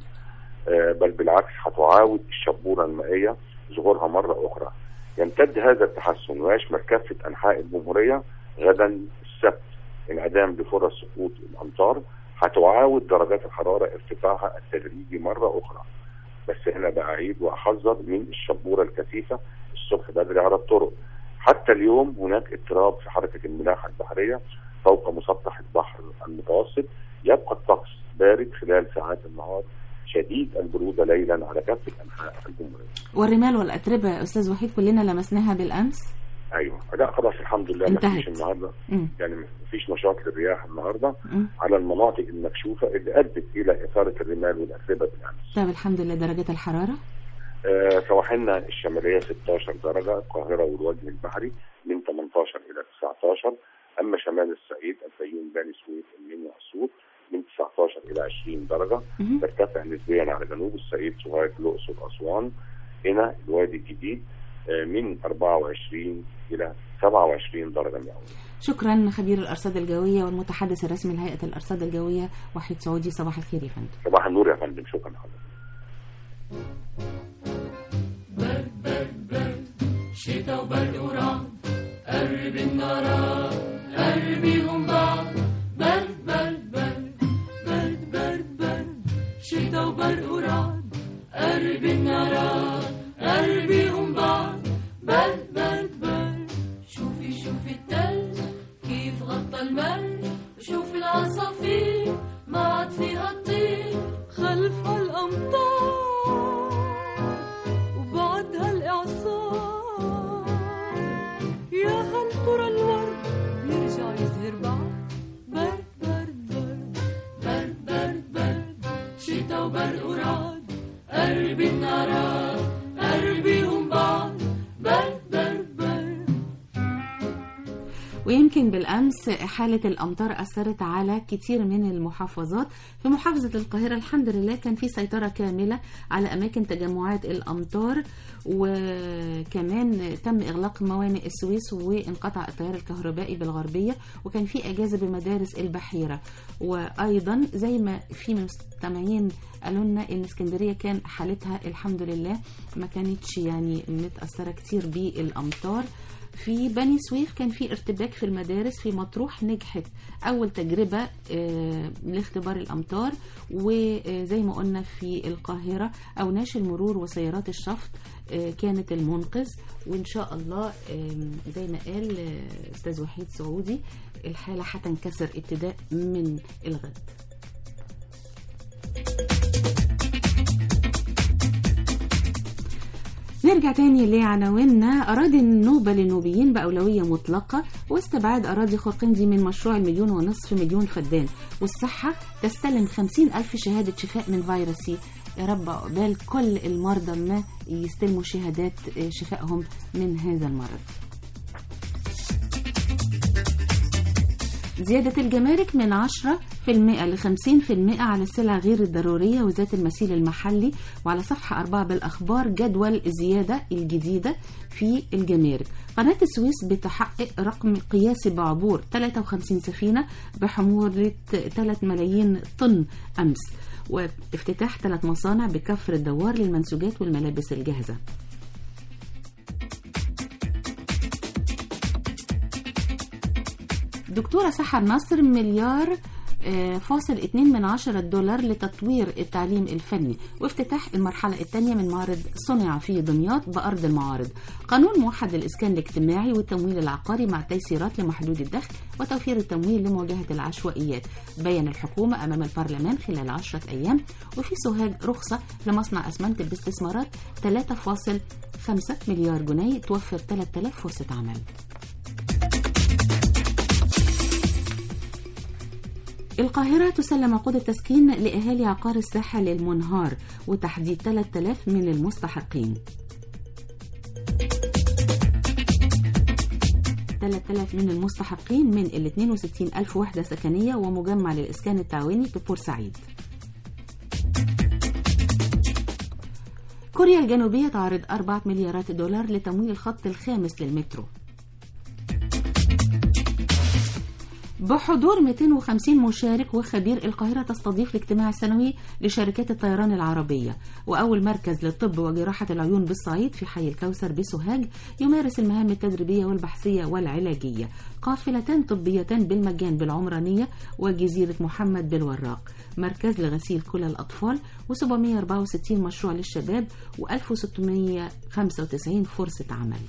بل بالعكس هتعاود الشبورة المائية ظهورها مرة أخرى. يمتد هذا التحسن ويشمل كافة أنحاء الجمهورية غدا السبت انعدام بفرص سقوط الأمطار. هتعاود درجات الحرارة ارتفاعها التدريجي مرة أخرى، بس هنا بأعيد وأحذر من الشبورة الكثيفة الصبح بدري على الطرق. حتى اليوم هناك اضطراب في حركة الملاحة البحرية فوق مسطح البحر المتوسط. يبقى الطقس بارد خلال ساعات النهار، شديد البرودة ليلا على كافة أنحاء الجمهورية. والرمال والأتربة أستاذ وحيد كلنا لمسناها بالأمس. أيوة، لا خلاص الحمد لله انتهت. مفيش النهارده مم. يعني مفيش نشاط للرياح النهارده مم. على المناطق المكشوفة اللي أدت إلى إثارة الرمال والأتربة بالأمس. طيب الحمد لله. درجات الحرارة آه سواحلنا الشمالية ستاشر درجة، القاهرة والوجه البحري من تمنتاشر إلى تسعتاشر. أما شمال الصعيد الفيوم بني سويف المنيا أسيوط من تسعتاشر إلى عشرين درجة. ترتفع نسبيا على جنوب الصعيد سوهاج الأقصر أسوان. هنا الوادي الجديد من أربعة وعشرين إلى سبعة وعشرين درجة مئوية. شكرا خبير الأرصاد الجوية والمتحدث الرسمي لهيئة الأرصاد الجوية وحيد سعودي. صباح الخير يا فندم. صباح النور يا فندم، شكرا لحضرتك. برد برد برد شتا وبرد ورعد قرب النار قربيهم بعض. برد برد برد برد برد برد شتا وبرد ورعد قرب النار قربيهم بعض. برد برد برد شوفي شوفي التلج كيف غطى المرج، شوفي العصافير ما عاد فيها تطير خلف الأمطار وبعد هالإعصار. يا هل ترى الورد بيرجع يزهر بعد. برد برد برد برد برد برد شتا وبرد ورعد قرب النار قربيهم بعض. برد برد برد. ويمكن بالأمس حالة الأمطار أثرت على كتير من المحافظات. في محافظة القاهرة الحمد لله كان في سيطرة كاملة على أماكن تجمعات الأمطار، وكمان تم إغلاق موانئ السويس وانقطع التيار الكهربائي بالغربية، وكان في أجازة بمدارس البحيرة. وأيضا زي ما في مستمعين قالوا لنا إن اسكندرية كان حالتها الحمد لله ما كانتش يعني متأثرة كتير بالأمطار. في بني سويف كان في ارتباك في المدارس. في مطروح نجحت أول تجربة لاختبار الأمطار. وزي ما قلنا في القاهرة أوناش المرور وسيارات الشفط كانت المنقذ. وإن شاء الله زي ما قال أستاذ وحيد سعودي الحالة هتنكسر ابتداء من الغد. نرجع تاني لعناويننا. أراضي النوبة للنوبيين بأولوية مطلقة، واستبعاد أراضي خرقندي من مشروع المليون ونصف مليون فدان، والصحة تستلم خمسين ألف شهادة شفاء من فيروس سي. يا رب عقبال كل المرضى ما يستلموا شهادات شفائهم من هذا المرض. زيادة الجمارك من عشرة بالمئة لخمسين بالمئة على السلع غير الضرورية وذات المثيل المحلي. وعلى صفحة أربعة بالأخبار جدول الزيادة الجديدة في الجمارك. قناة السويس بتحقق رقم قياسي بعبور ثلاثة وخمسين سفينة بحمولة ثلاثة ملايين طن أمس. وافتتاح ثلاث مصانع بكفر الدوار للمنسوجات والملابس الجاهزة. دكتورة سحر نصر مليار فاصل اتنين من عشرة دولار لتطوير التعليم الفني وافتتاح المرحلة الثانية من معرض صنع في دمياط بأرض المعارض. قانون موحد للإسكان الاجتماعي والتمويل العقاري مع تيسيرات لمحدود الدخل وتوفير التمويل لمواجهة العشوائيات. بيّن الحكومة أمام البرلمان خلال عشرة أيام. وفي سوهاج رخصة لمصنع أسمنت باستثمارات ثلاثة فاصلة خمسة مليار جنيه توفر ثلاثة آلاف فرصة عمل. القاهرة تسلم عقود التسكين لأهالي عقار الساحل المنهار وتحديد ثلاثة آلاف من المستحقين. ثلاثة آلاف من المستحقين من ال اثنين وستين ألف وحدة سكنية ومجمع للإسكان التعاوني ببورسعيد. كوريا الجنوبية تعرض أربعة مليارات دولار لتمويل الخط الخامس للمترو. بحضور مئتين وخمسين مشارك وخبير، القاهرة تستضيف الاجتماع السنوي لشركات الطيران العربية. وأول مركز للطب وجراحة العيون بالصعيد في حي الكوثر بسوهاج يمارس المهام التدريبية والبحثية والعلاجية. قافلتان طبيتان بالمجان بالعمرانية وجزيرة محمد بالوراق. مركز لغسيل كلى الأطفال وسبعمئة وأربعة وستين مشروع للشباب وألف وستمئة وخمسة وتسعين فرصة عمل.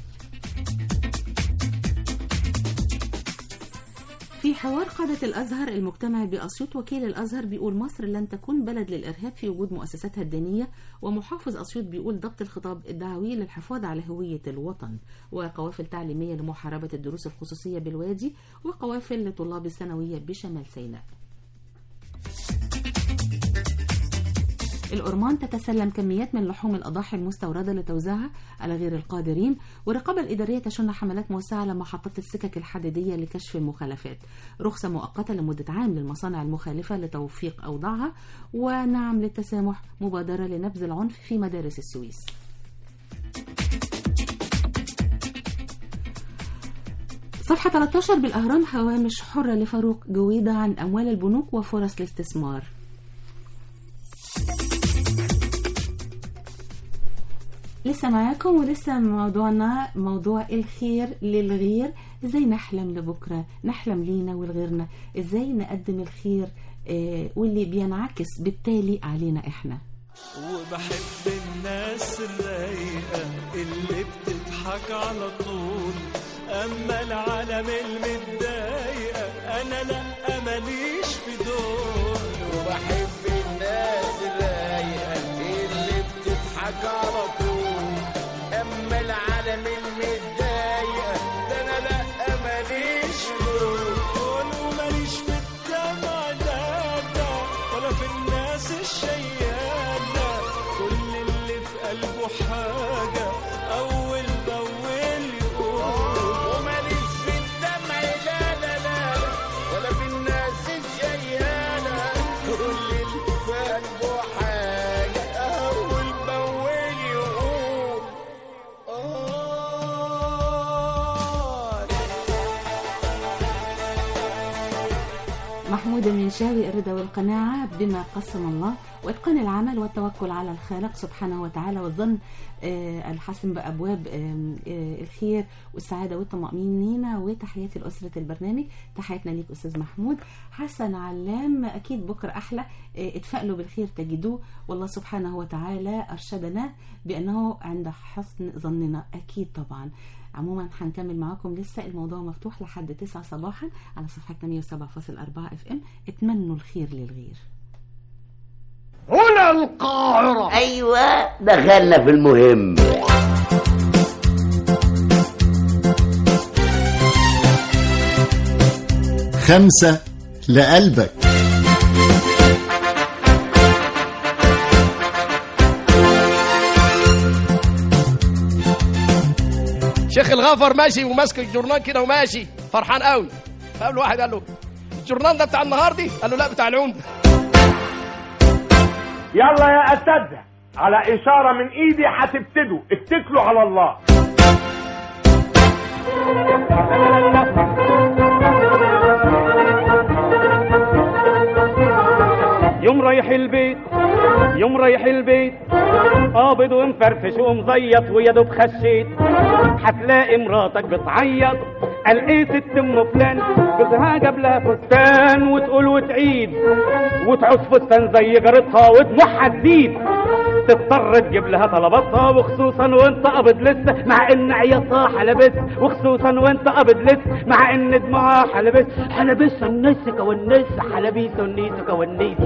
في حوار قادة الأزهر المجتمع بأسيوط، وكيل الأزهر بيقول مصر لن تكون بلد للإرهاب في وجود مؤسساتها الدينية، ومحافظ أسيوط بيقول ضبط الخطاب الدعوي للحفاظ على هوية الوطن، وقوافل تعليمية لمحاربة الدروس الخصوصية بالوادي، وقوافل لطلاب الثانوية بشمال سيناء. الأورمان تتسلم كميات من لحوم الأضاحي المستوردة لتوزيعها على غير القادرين. والرقابة الإدارية تشن حملات موسعة على محطات السكك الحديدية لكشف المخالفات. رخصة مؤقتة لمدة عام للمصانع المخالفة لتوفيق أوضاعها. ونعم للتسامح مبادرة لنبذ العنف في مدارس السويس. صفحة ثلاثة عشر بالأهرام، هوامش حرة لفاروق جويدة عن أموال البنوك وفرص الاستثمار. لسه معاكم ولسه موضوعنا موضوع الخير للغير. ازاي نحلم لبكرة، نحلم لينا ولغيرنا، ازاي نقدم الخير اه واللي بينعكس بالتالي علينا احنا. وبحب الناس الرايقة اللي بتضحك على طول، اما العالم المتضايقة انا لا ماليش في دول. وبحب الناس الرايقة اللي بتضحك على طول، اما العالم المتضايقة ده انا لا ماليش دول. وماليش في الدمع ده ولا في الناس الشيادة، كل اللي في قلبه حاجة اول باول يقول. وماليش في الدمع لا لا لا ولا في الناس الشيادة، كل اللي في قلبه حاجة اول باول يقول. محمود المنشاوي، الرضا والقناعة بما قسم الله، وإتقان العمل والتوكل على الخالق سبحانه وتعالى، والظن آه الحسن بأبواب آه آه الخير والسعادة والطمأنينة. وتحياتي لأسرة البرنامج، تحياتنا ليك أستاذ محمود. حسن علام، أكيد بكرة أحلى، آه اتفائلوا بالخير تجدوه، والله سبحانه وتعالى أرشدنا بأنه عند حسن ظننا. أكيد طبعا. عموما هنكمل معاكم، لسه الموضوع مفتوح لحد تسعة صباحا على صفحتنا مئة وسبعة فاصلة أربعة اف ام. اتمنوا الخير للغير. هنا القاهرة. ايوه دخلنا في المهم. خمسة لقلبك. شيخ الغفر ماشي وماسك الجورنال كده وماشي فرحان قوي، فقابله واحد قال له الجورنال ده بتاع النهار دي؟ قال له لا بتاع العمده. يلا يا اساتذه، على اشاره من ايدي هتبتدوا، اتكلوا على الله. يوم رايح البيت يوم رايح البيت قابض ومفرفش ومزيط ويا دوب خشيت، هتلاقي مراتك بتعيط القيت ام فلان جوزها جاب لها فستان وتقول وتعيد وتعوز فستان زي جارتها ودموعها تزيد تضطر تجيب لها طلباتها وخصوصا وانت قابض لسه مع ان عياطها حلبس وخصوصا وانت قابض لسه مع ان دموعها حلبس حلبس النسك والنس حلبيس النيسك والنيس.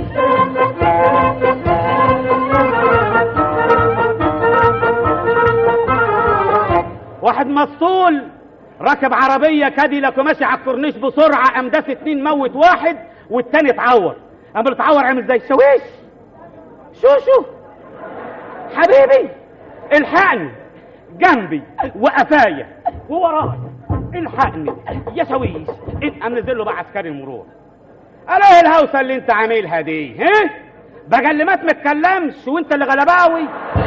واحد مسطول راكب عربيه كاديلاك وماشي على الكورنيش بسرعه قام داس اتنين موت واحد والتاني اتعور. قام اللي اتعور عامل زي الشاويش شوشو حبيبي الحقني جنبي وقفايا وورايا الحقني يا شاويش. قام نزل له بقى عسكري المرور قال ايه الهوسه اللي انت عاملها دي؟ ها بقى اللي ما تتكلمش وانت اللي غلباوي.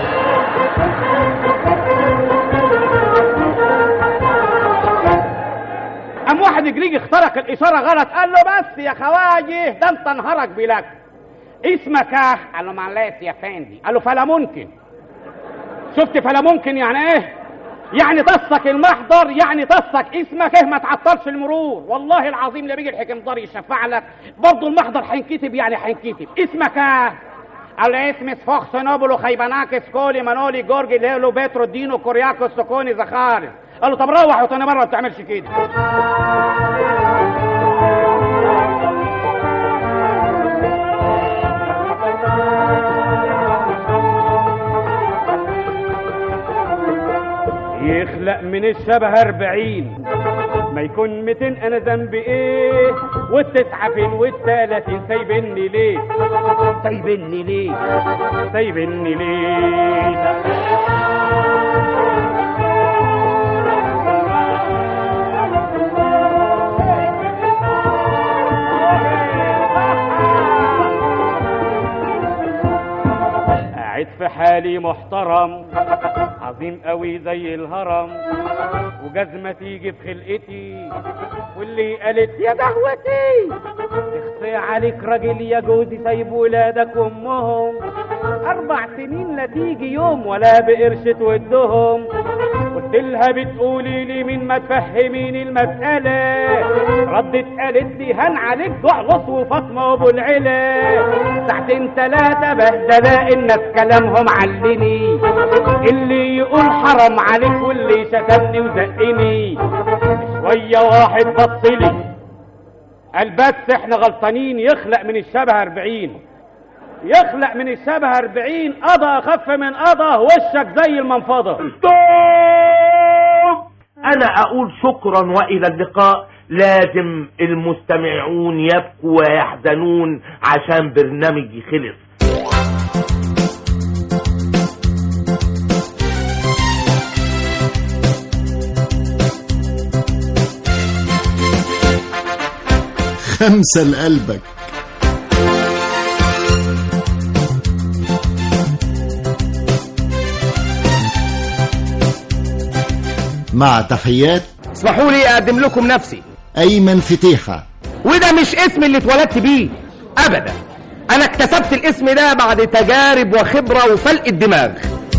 قام واحد يجريجي اخترق الاشاره غلط قال له بس يا خواجه ده انت انهرك بلاك اسمك اه؟ قال له معلش يا فندي. قال له فلا ممكن. شفت فلا ممكن يعني ايه؟ يعني تصك المحضر يعني تصك اسمك ايه ما تعطلش المرور. والله العظيم لا بيجي الحكمدار يشفع لك برضه المحضر هينكتب يعني هينكتب. اسمك اه؟ قال له اسمي سفوخ نوبلو خيباناكس كولي مانولي جورجي ليلو بيترو دينو كورياكو سكوني زخارس. قال له طب روح وتاني مره ما بتعملش كده. يخلق من الشبه أربعين ما يكون ميتين انا ذنبي ايه والتسعة فين والتلاتين سايبني ليه سايبني ليه سايبني ليه. قاعد في حالي محترم عظيم قوي زي الهرم وجزمة تيجي في خلقتي واللي قالت يا دهوتي اخصي عليك راجل يا جوزي سايب ولادك وامهم اربع سنين لا تيجي يوم ولا بقرش تودهم. قلت لها بتقولي لي مين ما تفهميني المسألة ردت قالت لي هن عليك ضعلص وفاطمة وابو العلا ساعتين تلاتة بهدلة الناس كلامهم علني اللي يقول حرام عليك واللي شتمني وزقني. شوية واحد بصلي قال بس احنا غلطانين يخلق من الشبه أربعين يخلق من الشبه أربعين قضى أخف من قضى وشك زي المنفضة. أنا أقول شكرا وإلى اللقاء. لازم المستمعون يبكوا ويحزنون عشان برنامجي خلص. خمسة لقلبك. مع تحيات اسمحوا لي اقدم لكم نفسي ايمن فتيحة. وده مش اسم اللي اتولدت بيه ابدا. انا اكتسبت الاسم ده بعد تجارب وخبرة وفلق الدماغ.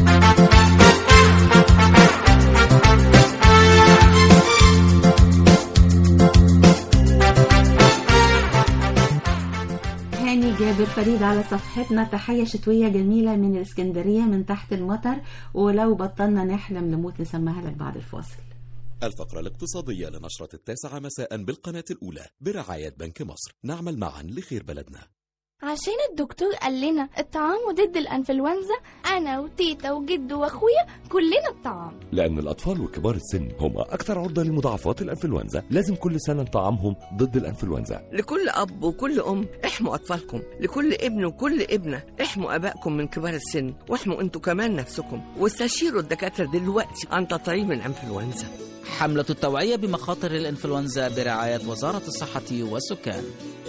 هاني جابر فريد على صفحتنا تحية شتوية جميلة من الاسكندرية من تحت المطر ولو بطلنا نحلم نموت نسمعها لك بعد الفاصل. الفقرة الاقتصادية لنشرة التاسعة مساء بالقناة الأولى برعاية بنك مصر. نعمل معا لخير بلدنا. عشان الدكتور قال لنا الطعام ضد الانفلونزا انا وتيتا وجد واخويا كلنا الطعام. لان الاطفال وكبار السن هم اكثر عرضة لمضاعفات الانفلونزا. لازم كل سنة نطعمهم ضد الانفلونزا. لكل اب وكل ام احموا اطفالكم. لكل ابن وكل ابنة احموا ابائكم من كبار السن واحموا انتوا كمان نفسكم واستشيروا الدكاترة دلوقتي عن تطعيم الانفلونزا. حملة التوعية بمخاطر الانفلونزا برعاية وزارة الصحة والسكان.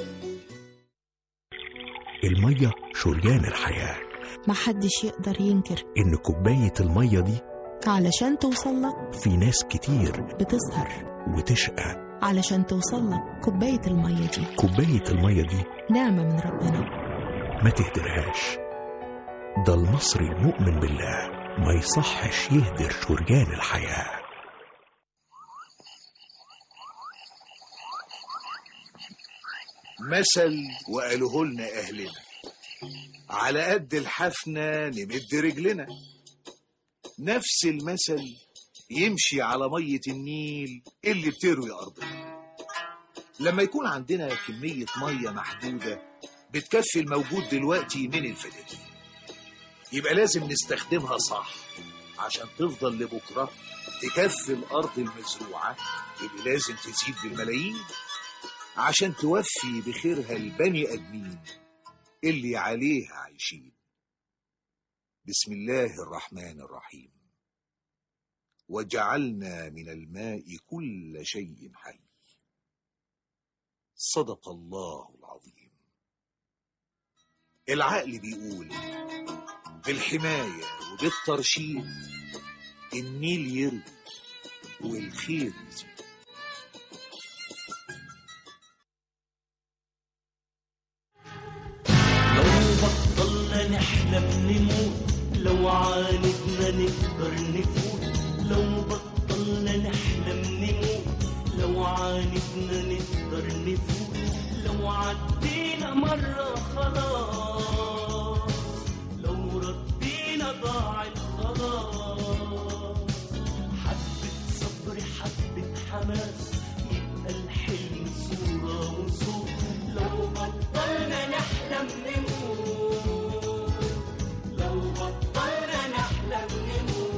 المية شريان الحياة. محدش يقدر ينكر إن كوباية المية دي علشان توصلك في ناس كتير بتسهر وتشقى علشان توصلك كوباية المية دي. كوباية المية دي نعمة من ربنا ما تهدرهاش. ده المصري المؤمن بالله ما يصحش يهدر شريان الحياة. مثل وقالوه لنا أهلنا، على قد الحفنة نمد رجلنا. نفس المثل يمشي على مية النيل اللي بتروي أرضنا. لما يكون عندنا كمية مية محدودة بتكفي الموجود دلوقتي من الفدان، يبقى لازم نستخدمها صح عشان تفضل لبكرة تكفي الأرض المزروعة اللي لازم تزيد بالملايين عشان توفي بخيرها البني آدمين اللي عليها عايشين. بسم الله الرحمن الرحيم. وجعلنا من الماء كل شيء حي. صدق الله العظيم. العقل بيقول بالحماية وبالترشيد النيل يروي والخير يزيد. لو بطلنا نحلم نموت، لو عاندنا نقدر نفوت. لو بطلنا نحلم نموت، لو عاندنا نقدر نفوت. لو عدينا مرة خلاص، لو ردينا ضاعت خلاص. حبة صبر حبة حماس يبقى الحلم صورة وصوت. لو بطلنا نحلم نموت، لو بطلنا نحلم نموت.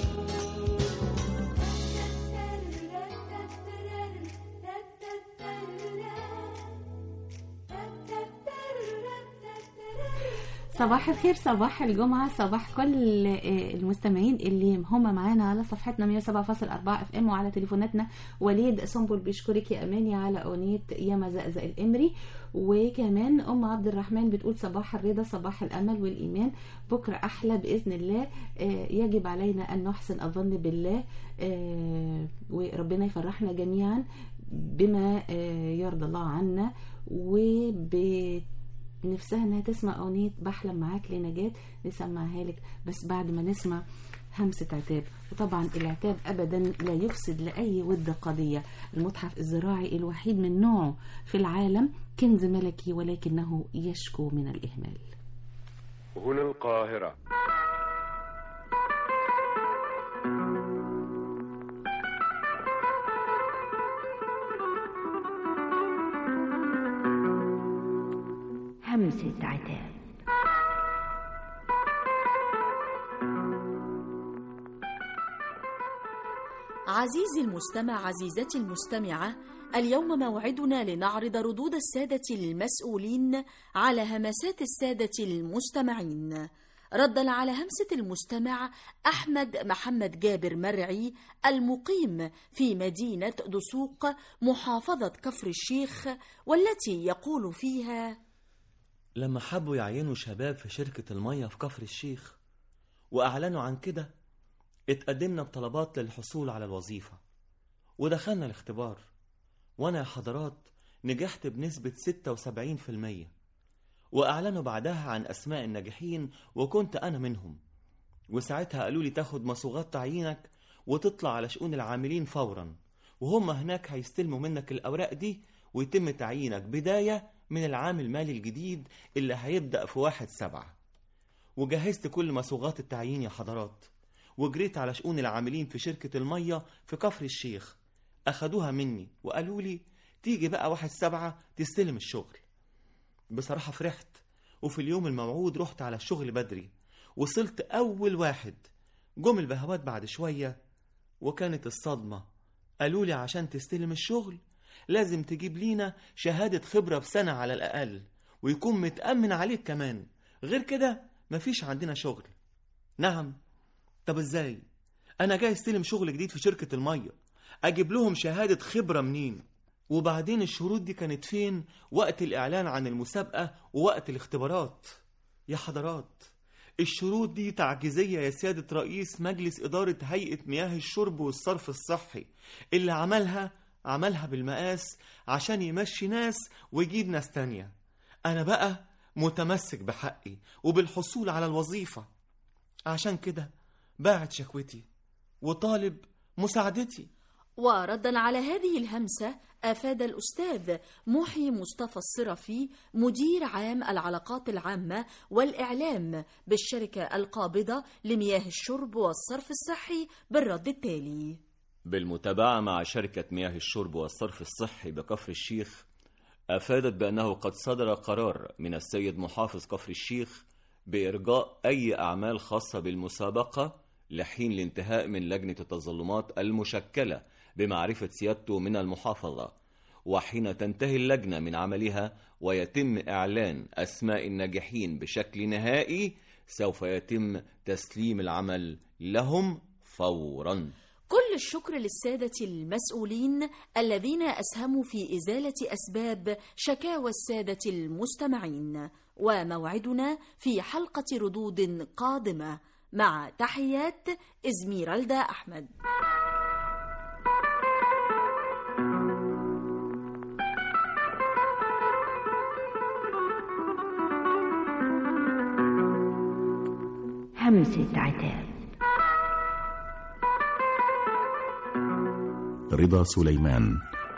صباح الخير، صباح الجمعة، صباح كل المستمعين اللي هم معانا على صفحتنا مية وسبعة فاصل أربعة اف ام وعلى تليفوناتنا. وليد سنبل بيشكرك يا اماني على اغنية يا مزقزق الامري. وكمان ام عبد الرحمن بتقول صباح الرضا، صباح الامل والايمان، بكرة احلى باذن الله. يجب علينا ان نحسن الظن بالله وربنا يفرحنا جميعا بما يرضى الله عنا. وب نفسها انها تسمع اغنية بحلم معاك لنجاة، نسمعها لك بس بعد ما نسمع همسة عتاب. وطبعا العتاب ابدا لا يفسد لاي ود قضية. المتحف الزراعي الوحيد من نوعه في العالم كنز ملكي ولكنه يشكو من الاهمال. هنا القاهرة. همسة عتاب. عزيزي المستمع، عزيزتي المستمعة، اليوم موعدنا لنعرض ردود السادة المسؤولين على همسات السادة المستمعين. ردا على همسة المستمع أحمد محمد جابر مرعي المقيم في مدينة دسوق محافظة كفر الشيخ، والتي يقول فيها: لما حبوا يعينوا شباب في شركة المية في كفر الشيخ وأعلنوا عن كده، اتقدمنا بطلبات للحصول على الوظيفة ودخلنا الاختبار، وأنا يا حضرات نجحت بنسبة ستة وسبعين في المية. وأعلنوا بعدها عن أسماء الناجحين وكنت أنا منهم. وساعتها قالوا لي تاخد مصوغات تعيينك وتطلع على شؤون العاملين فورا، وهم هناك هيستلموا منك الأوراق دي ويتم تعيينك بداية من العام المالي الجديد اللي هيبدأ في واحد سبعة. وجهزت كل مصوغات التعيين يا حضرات، وجريت على شؤون العاملين في شركة المية في كفر الشيخ. أخدوها مني وقالوا لي تيجي بقى واحد سبعة تستلم الشغل. بصراحة فرحت، وفي اليوم الموعود رحت على الشغل بدري، وصلت أول واحد. جم البهوات بعد شوية وكانت الصدمة. قالوا لي عشان تستلم الشغل لازم تجيب لينا شهادة خبرة بسنة على الأقل، ويكون متأمن عليك كمان، غير كده مفيش عندنا شغل. نعم، طب ازاي؟ أنا جاي استلم شغل جديد في شركة المية، أجيب لهم شهادة خبرة منين؟ وبعدين الشروط دي كانت فين وقت الإعلان عن المسابقة ووقت الاختبارات؟ يا حضرات، الشروط دي تعجيزية يا سيادة رئيس مجلس إدارة هيئة مياه الشرب والصرف الصحي، اللي عملها عملها بالمقاس عشان يمشي ناس ويجيب ناس تانية. أنا بقى متمسك بحقي وبالحصول على الوظيفة، عشان كده باعت شكوتي وطالب مساعدتي. وردا على هذه الهمسة أفاد الأستاذ محي مصطفى الصرفي مدير عام العلاقات العامة والإعلام بالشركة القابضة لمياه الشرب والصرف الصحي بالرد التالي: بالمتابعة مع شركة مياه الشرب والصرف الصحي بكفر الشيخ، أفادت بأنه قد صدر قرار من السيد محافظ كفر الشيخ بإرجاء أي أعمال خاصة بالمسابقة لحين الانتهاء من لجنة التظلمات المشكلة بمعرفة سيادته من المحافظة، وحين تنتهي اللجنة من عملها ويتم إعلان أسماء الناجحين بشكل نهائي سوف يتم تسليم العمل لهم فوراً. كل الشكر للسادة المسؤولين الذين أسهموا في إزالة أسباب شكاوى السادة المستمعين، وموعدنا في حلقة ردود قادمة، مع تحيات إزميرالدا أحمد. همسة عتاب. رضا سليمان.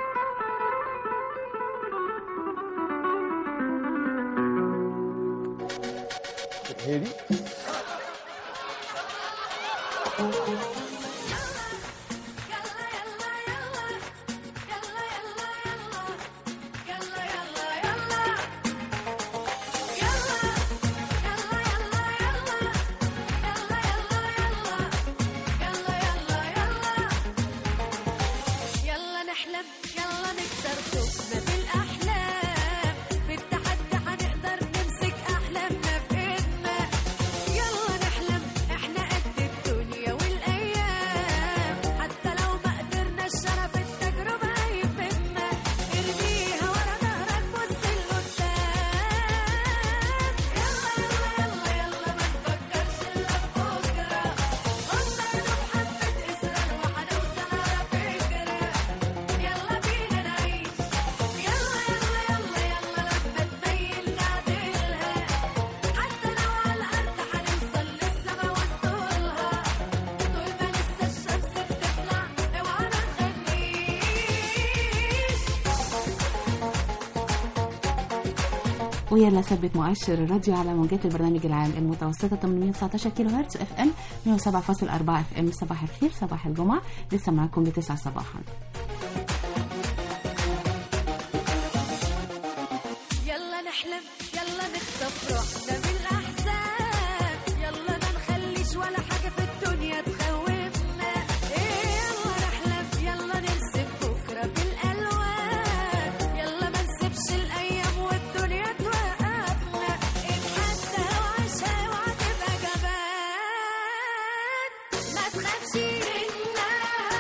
هادي ويلا ثبت مؤشر الراديو على موجات البرنامج العام المتوسطة ثمانمائة وتسعة عشر كيلو هرتز اف ام مئة وسبعة فاصلة أربعة اف ام. صباح الخير، صباح الجمعة، لسه معاكم لتسعة صباحا. يلا نحلم، يلا نخطف روحنا من الأحزان، يلا ما نخليش ولا حاجة في الدنيا تخوفنا. يلا نحلم، يلا نرسم بكرة بالألوان، يلا ما نسيبش الأيام والدنيا توقفنا. اتحدى وعيشها وهتبقى جبان، ما تخافش منها،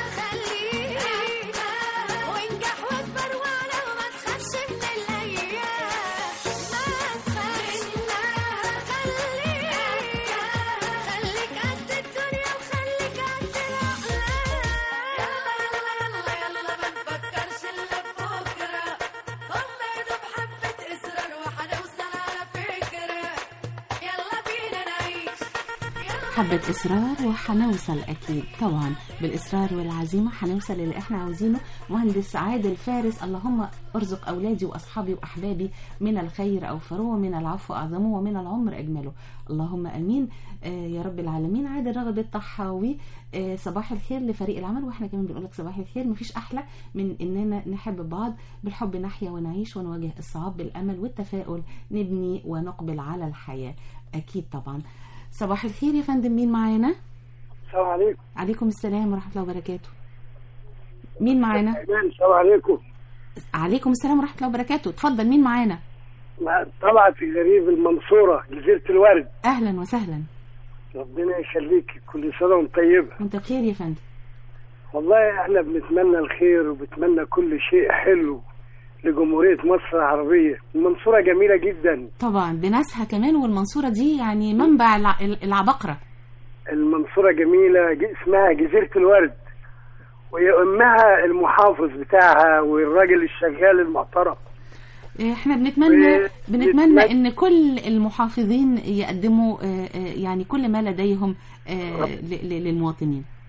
خليها وانجح واكبر وعلى وما تخافش من الأيام. ما تخافش منها، خليها خليك قد الدنيا وخليك قد الأحلام. يلا يلا يلا ما نفكرش إلا ببكرة، هم يدوب حبة إصرار وهنوصل على فكرة. يلا بينا نعيش، حبة إصرار وحنوصل أكيد طبعا، بالإصرار والعزيمة حنوصل اللي إحنا عاوزينه. مهندس عادل فارس: اللهم ارزق أولادي وأصحابي وأحبابي من الخير أوفره ومن العفو أعظمه ومن العمر أجمله، اللهم أمين آه يا رب العالمين. عادل رغب الطحاوي: آه صباح الخير لفريق العمل، وإحنا كمان بنقولك صباح الخير. مفيش أحلى من إننا نحب بعض، بالحب نحيا ونعيش ونواجه الصعاب، بالأمل والتفاؤل نبني ونقبل على الحياة. أكيد طبعا. صباح الخير يا فندم، مين معانا؟ السلام عليكم. عليكم السلام ورحمة الله وبركاته. مين معانا؟ السلام عليكم. عليكم السلام ورحمة الله وبركاته. اتفضل، مين معانا؟ طلعت في غريب المنصورة، جزيرة الورد. أهلا وسهلا. ربنا يخليك، كل سنة وانت طيبة. وانت بخير يا فندم. والله احنا بنتمنى الخير وبنتمنى كل شيء حلو لجمهورية مصر العربية. المنصورة جميلة جدا طبعا بناسها كمان، والمنصورة دي يعني منبع الع- العبقرة. المنصورة جميلة، ج- اسمها جزيرة الورد، ويأمها المحافظ بتاعها والراجل الشغال المحترم. احنا بنتمنى و- بنتمنى بنتمنى- ان كل المحافظين يقدموا آه، آه، يعني كل ما لديهم آه، ل- ل- للمواطنين.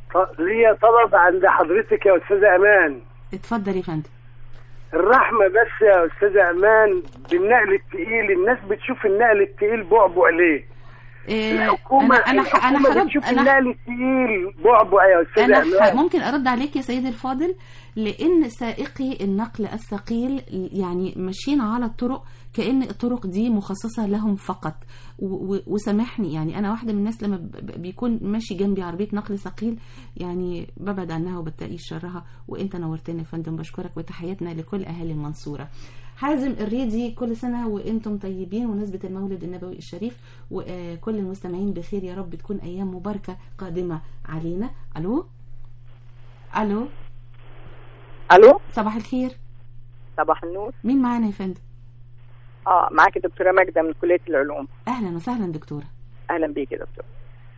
ط- ليا طلب عند حضرتك يا استاذه امان. اتفضل يا فندم. الرحمه بس يا استاذه امان بالنقل التقيل، الناس بتشوف النقل التقيل بعبع ليه؟ إيه الحكومه انا انا ح- انا الحكومة حرب بتشوف انا النقل التقيل بعبع يا استاذه انا ح- امان. ممكن ارد عليك يا سيدي الفاضل، لان سائقي النقل الثقيل يعني ماشيين على الطرق كأن الطرق دي مخصصة لهم فقط. و- و- وسامحني يعني أنا واحدة من الناس لما ب- ب- بيكون ماشي جنبي عربية نقل ثقيل يعني ببعد عنها وبتقي شرها. وأنت نورتني يا فندم، بشكرك وتحياتنا لكل أهالي المنصورة. حازم الريدي، كل سنة وأنتم طيبين ونسبة المولد النبوي الشريف، وكل المستمعين بخير يا رب، تكون أيام مباركة قادمة علينا. ألو ألو الو، صباح الخير. صباح النور. مين معانا يا فندم؟ اه معاكي دكتوره ماجده من كليه العلوم. اهلا وسهلا دكتوره. اهلا بيكي يا دكتور.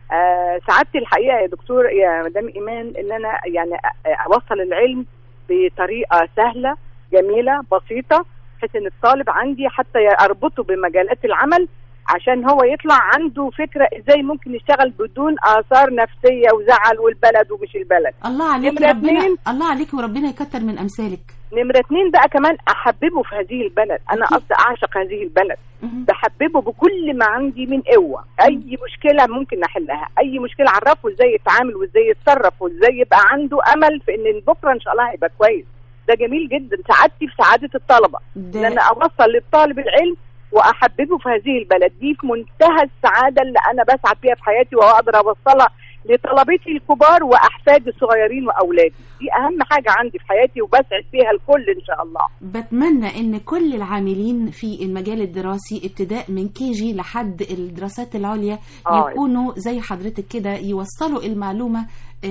آه سعادتي الحقيقه يا دكتور يا مدام ايمان ان انا يعني اوصل العلم بطريقه سهله جميله بسيطه، بحيث ان الطالب عندي حتى اربطه بمجالات العمل عشان هو يطلع عنده فكره ازاي ممكن يشتغل بدون اثار نفسيه وزعل والبلد ومش البلد. الله عليك نمرة ربنا اتنين، الله عليك وربنا يكتر من امثالك. نمرة اتنين بقى كمان احببه في هذه البلد. انا قصدي اعشق هذه البلد، بحببه بكل ما عندي من قوه. اي مشكله ممكن نحلها، اي مشكله اعرفه ازاي يتعامل وازاي يتصرف وازاي يبقى عنده امل في ان بكره ان شاء الله هيبقى كويس. ده جميل جدا، سعادتي في سعاده الطلبه ان انا اوصل للطالب العلم واحببه في هذه البلد. دي في منتهى السعاده اللي انا بسعد بيها في حياتي واقدر اوصلها لطلبتي الكبار واحفادي الصغيرين واولادي. دي اهم حاجه عندي في حياتي وبسعد فيها الكل ان شاء الله. بتمنى ان كل العاملين في المجال الدراسي ابتداء من كيجي لحد الدراسات العليا آه. يكونوا زي حضرتك كده، يوصلوا المعلومه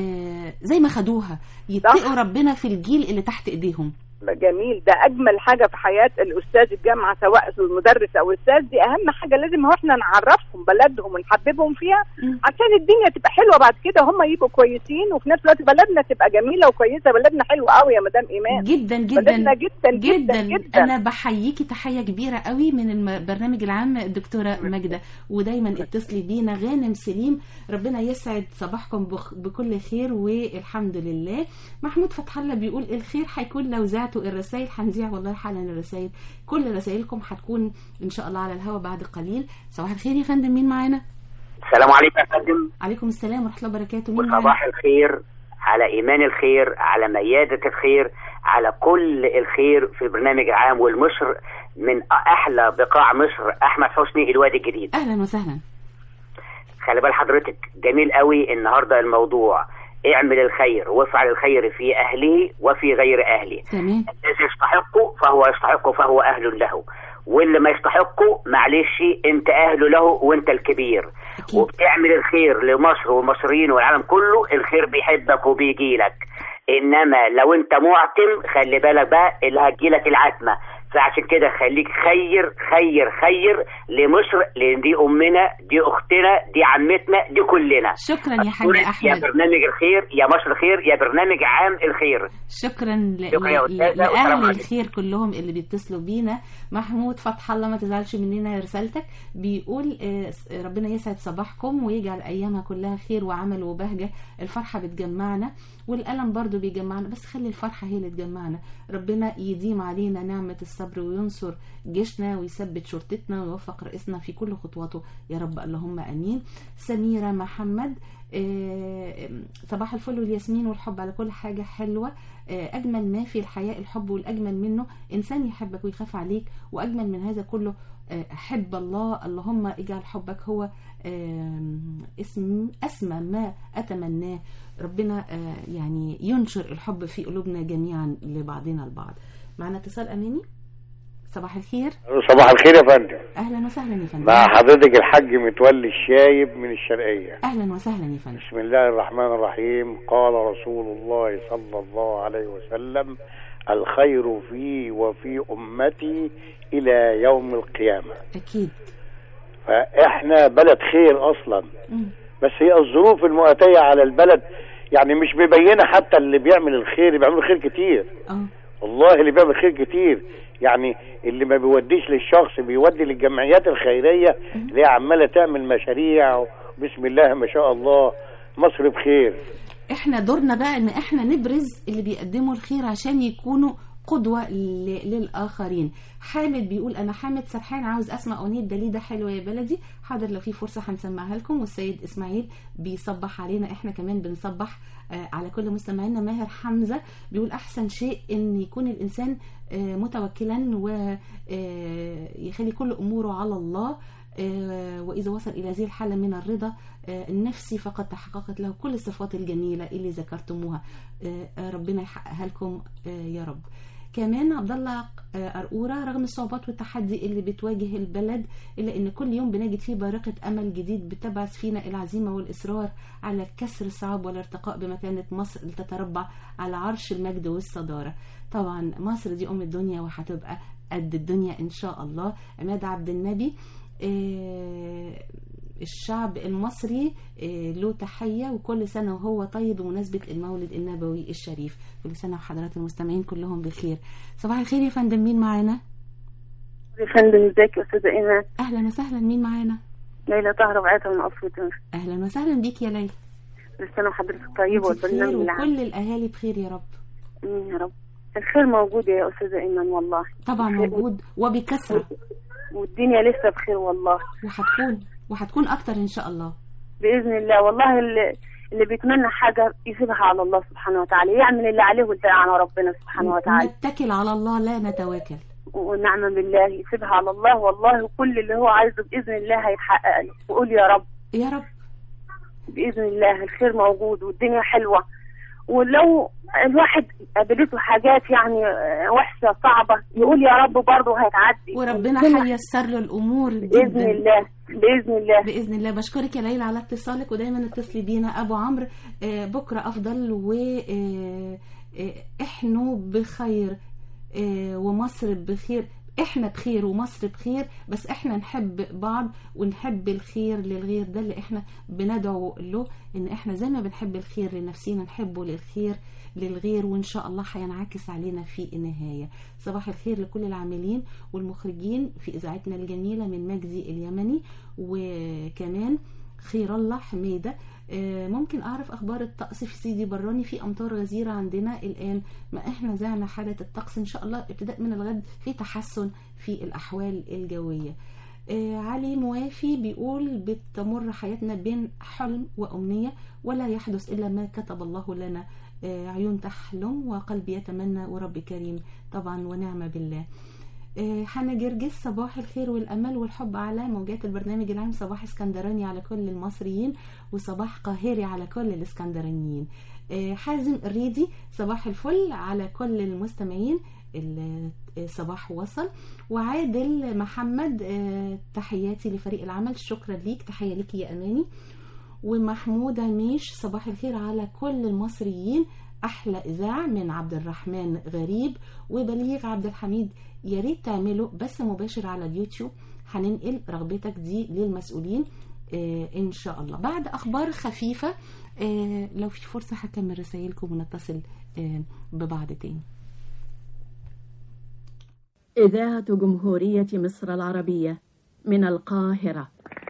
آه زي ما خدوها، يتقوا ربنا في الجيل اللي تحت ايديهم. جميل، ده اجمل حاجه في حياه الاستاذ الجامعه سواء المدرس او الاستاذ. دي اهم حاجه، لازم هو احنا نعرفهم بلدهم ونحببهم فيها عشان الدنيا تبقى حلوه بعد كده، هم يبقوا كويسين وفي نفس الوقت بلدنا تبقى جميله وكويسه. بلدنا حلوه قوي يا مدام ايمان، جدا جدا بلدنا جدا جدا, جدا, جدا. انا بحييكي تحيه كبيره قوي من البرنامج العام الدكتوره ماجده، ودايما اتصلي بينا. غانم سليم، ربنا يسعد صباحكم بخ- بكل خير والحمد لله. محمود فتح الله بيقول الخير هيكون لو زعتوا الرسائل، هنذيع والله حالا الرسائل، كل رسائلكم هتكون ان شاء الله على الهواء بعد قليل. صباح الخير يا فندم، مين معانا؟ السلام عليكم يا فندم. عليكم السلام ورحمه الله وبركاته. مين معانا؟ وصباح الخير على ايمان الخير، على ميادة الخير، على كل الخير في البرنامج العام والمصر من احلى بقاع مصر، احمد حسني الوادي الجديد. اهلا وسهلا. خلي بال حضرتك، جميل قوي النهارده الموضوع اعمل الخير وافعل الخير في اهله وفي غير اهله. تمام. الذي يستحقه فهو يستحقه فهو اهل له، واللي ما يستحقه معلش انت اهل له وانت الكبير. أكيد. وبتعمل الخير لمصر والمصريين والعالم كله، الخير بيحبك وبيجي لك. انما لو انت معتم خلي بالك بقى اللي هتجيلك العتمه. فعشان كده خليك خير خير خير لمصر، لان دي امنا، دي اختنا، دي عمتنا، دي كلنا. شكرا يا حاج احمد. يا برنامج الخير، يا مصر خير، يا برنامج عام الخير. شكرا ل... شكرا يا ل... أستاذة، والسلام لاهل عليكم. الخير كلهم اللي بيتصلوا بينا. محمود فتح الله، ما تزعلش مننا رسالتك، بيقول آه، ربنا يسعد صباحكم ويجعل ايامها كلها خير وعمل وبهجه. الفرحه بتجمعنا والألم برضو بيجمعنا، بس خلي الفرحة هي اللي تجمعنا. ربنا يديم علينا نعمة الصبر وينصر جيشنا ويثبت شرطتنا ويوفق رئيسنا في كل خطواته يا رب، اللهم أمين. سميرة محمد، صباح الفل والياسمين والحب على كل حاجة حلوة. أجمل ما في الحياة الحب، والأجمل منه إنسان يحبك ويخاف عليك، وأجمل من هذا كله حب الله. اللهم اجعل حبك هو اسم أسمى ما أتمناه. ربنا يعني ينشر الحب في قلوبنا جميعا لبعضنا البعض. معنا اتصال أماني. صباح الخير. صباح الخير يا فندم. أهلا وسهلا يا فندم. مع حضرتك الحاج متولي الشايب من الشرقية. أهلا وسهلا يا فندم. بسم الله الرحمن الرحيم. قال رسول الله صلى الله عليه وسلم: الخير في وفي أمتي إلى يوم القيامة. أكيد. فإحنا بلد خير أصلا، بس هي الظروف المؤتية على البلد يعني مش مبينة. حتى اللي بيعمل الخير بيعمل خير كتير. أه. والله اللي بيعمل خير كتير، يعني اللي ما بيوديش للشخص بيودي للجمعيات الخيرية اللي هي عمالة تعمل مشاريع. بسم الله ما شاء الله، مصر بخير. احنا دورنا بقى ان احنا نبرز اللي بيقدموا الخير عشان يكونوا قدوة ل- للآخرين. حامد بيقول أنا حامد سرحان عاوز أسمع أغنية دليدة حلوة يا بلدي. حاضر لو في فرصة هنسمعها لكم. والسيد إسماعيل بيصبح علينا، إحنا كمان بنصبح آه على كل مستمعينا. ماهر حمزة بيقول أحسن شيء إن يكون الإنسان آه متوكلا ويخلي كل أموره على الله، آه وإذا وصل إلى هذه الحالة من الرضا آه النفسي فقد تحققت له كل الصفات الجميلة اللي ذكرتموها. آه ربنا يحققها لكم آه يا رب. كمان عبد الله قرقوره رغم الصعوبات والتحدي اللي بتواجه البلد الا ان كل يوم بنجد فيه بارقه امل جديد بتبعث فينا العزيمه والاصرار على كسر الصعاب والارتقاء بمكانه مصر اللي تتربع على عرش المجد والصداره. طبعا مصر دي ام الدنيا وهتبقى قد الدنيا ان شاء الله. عماد عبد النبي آه الشعب المصري له تحية وكل سنة وهو طيب بمناسبة المولد النبوي الشريف. كل سنة وحضرات المستمعين كلهم بخير. صباح الخير يا فندم، مين معانا؟ يا فندم ازيك يا استاذة ايمان؟ اهلا وسهلا، مين معانا؟ ليلى طاهرة بعتها من اسيوط. اهلا وسهلا بيك يا ليلى. كل سنة وحضرتك طيبة والبرنامج العام وكل الاهالي بخير يا رب. امين يا رب. الخير موجود يا استاذة ايمان والله. طبعا موجود وبكثرة، والدنيا لسه بخير والله، وهتكون وهتكون اكتر ان شاء الله باذن الله. والله اللي, اللي بيتمنى حاجه يسيبها على الله سبحانه وتعالى، يعمل اللي عليه والباقي على ربنا سبحانه وتعالى. نتكل على الله لا نتواكل، ونعم بالله. يسيبها على الله والله، وكل اللي هو عايزه باذن الله هيتحقق له. وقول يا رب يا رب باذن الله. الخير موجود والدنيا حلوه، ولو الواحد قابلته حاجات يعني وحشه صعبه يقول يا رب برضه هيتعدي، وربنا هييسر له الامور باذن الله باذن الله باذن الله. بشكرك يا ليلى على اتصالك، ودايما اتصلي بينا. ابو عمرو بكره افضل واحنا بخير ومصر بخير. احنا بخير ومصر بخير، بس احنا نحب بعض ونحب الخير للغير. ده اللي احنا بندعو له، ان احنا زي ما بنحب الخير لنفسنا نحبه للخير للغير، وان شاء الله هينعكس علينا في النهايه. صباح الخير لكل العاملين والمخرجين في اذاعتنا الجميله من مجدي اليمني، وكمان خير الله حميده. ممكن اعرف اخبار الطقس في سيدي براني؟ في امطار غزيره عندنا الان، ما احنا زعنا حاله الطقس ان شاء الله ابتداء من الغد في تحسن في الاحوال الجويه. آه علي موافي بيقول بتمر حياتنا بين حلم وامنيه ولا يحدث الا ما كتب الله لنا. آه عيون تحلم وقلب يتمنى ورب كريم طبعا ونعم بالله. آه حنا جرجس صباح الخير والامل والحب على موجات البرنامج العام. صباح اسكندراني على كل المصريين، وصباح قاهري على كل الاسكندرانيين. آه حازم الريدي صباح الفل على كل المستمعين. الصباح وصل. وعادل محمد آه تحياتي لفريق العمل، شكرا ليك، تحية ليك يا اماني. ومحمود عميش صباح الخير على كل المصريين، احلى اذاعه من عبد الرحمن غريب. وبليغ عبد الحميد يا ريت تعملوا بث مباشر على اليوتيوب، هننقل رغبتك دي للمسؤولين آه ان شاء الله. بعد اخبار خفيفه آه لو في فرصه هكمل رسائلكم ونتصل آه ببعض تاني. إذاعة جمهورية مصر العربية من القاهرة.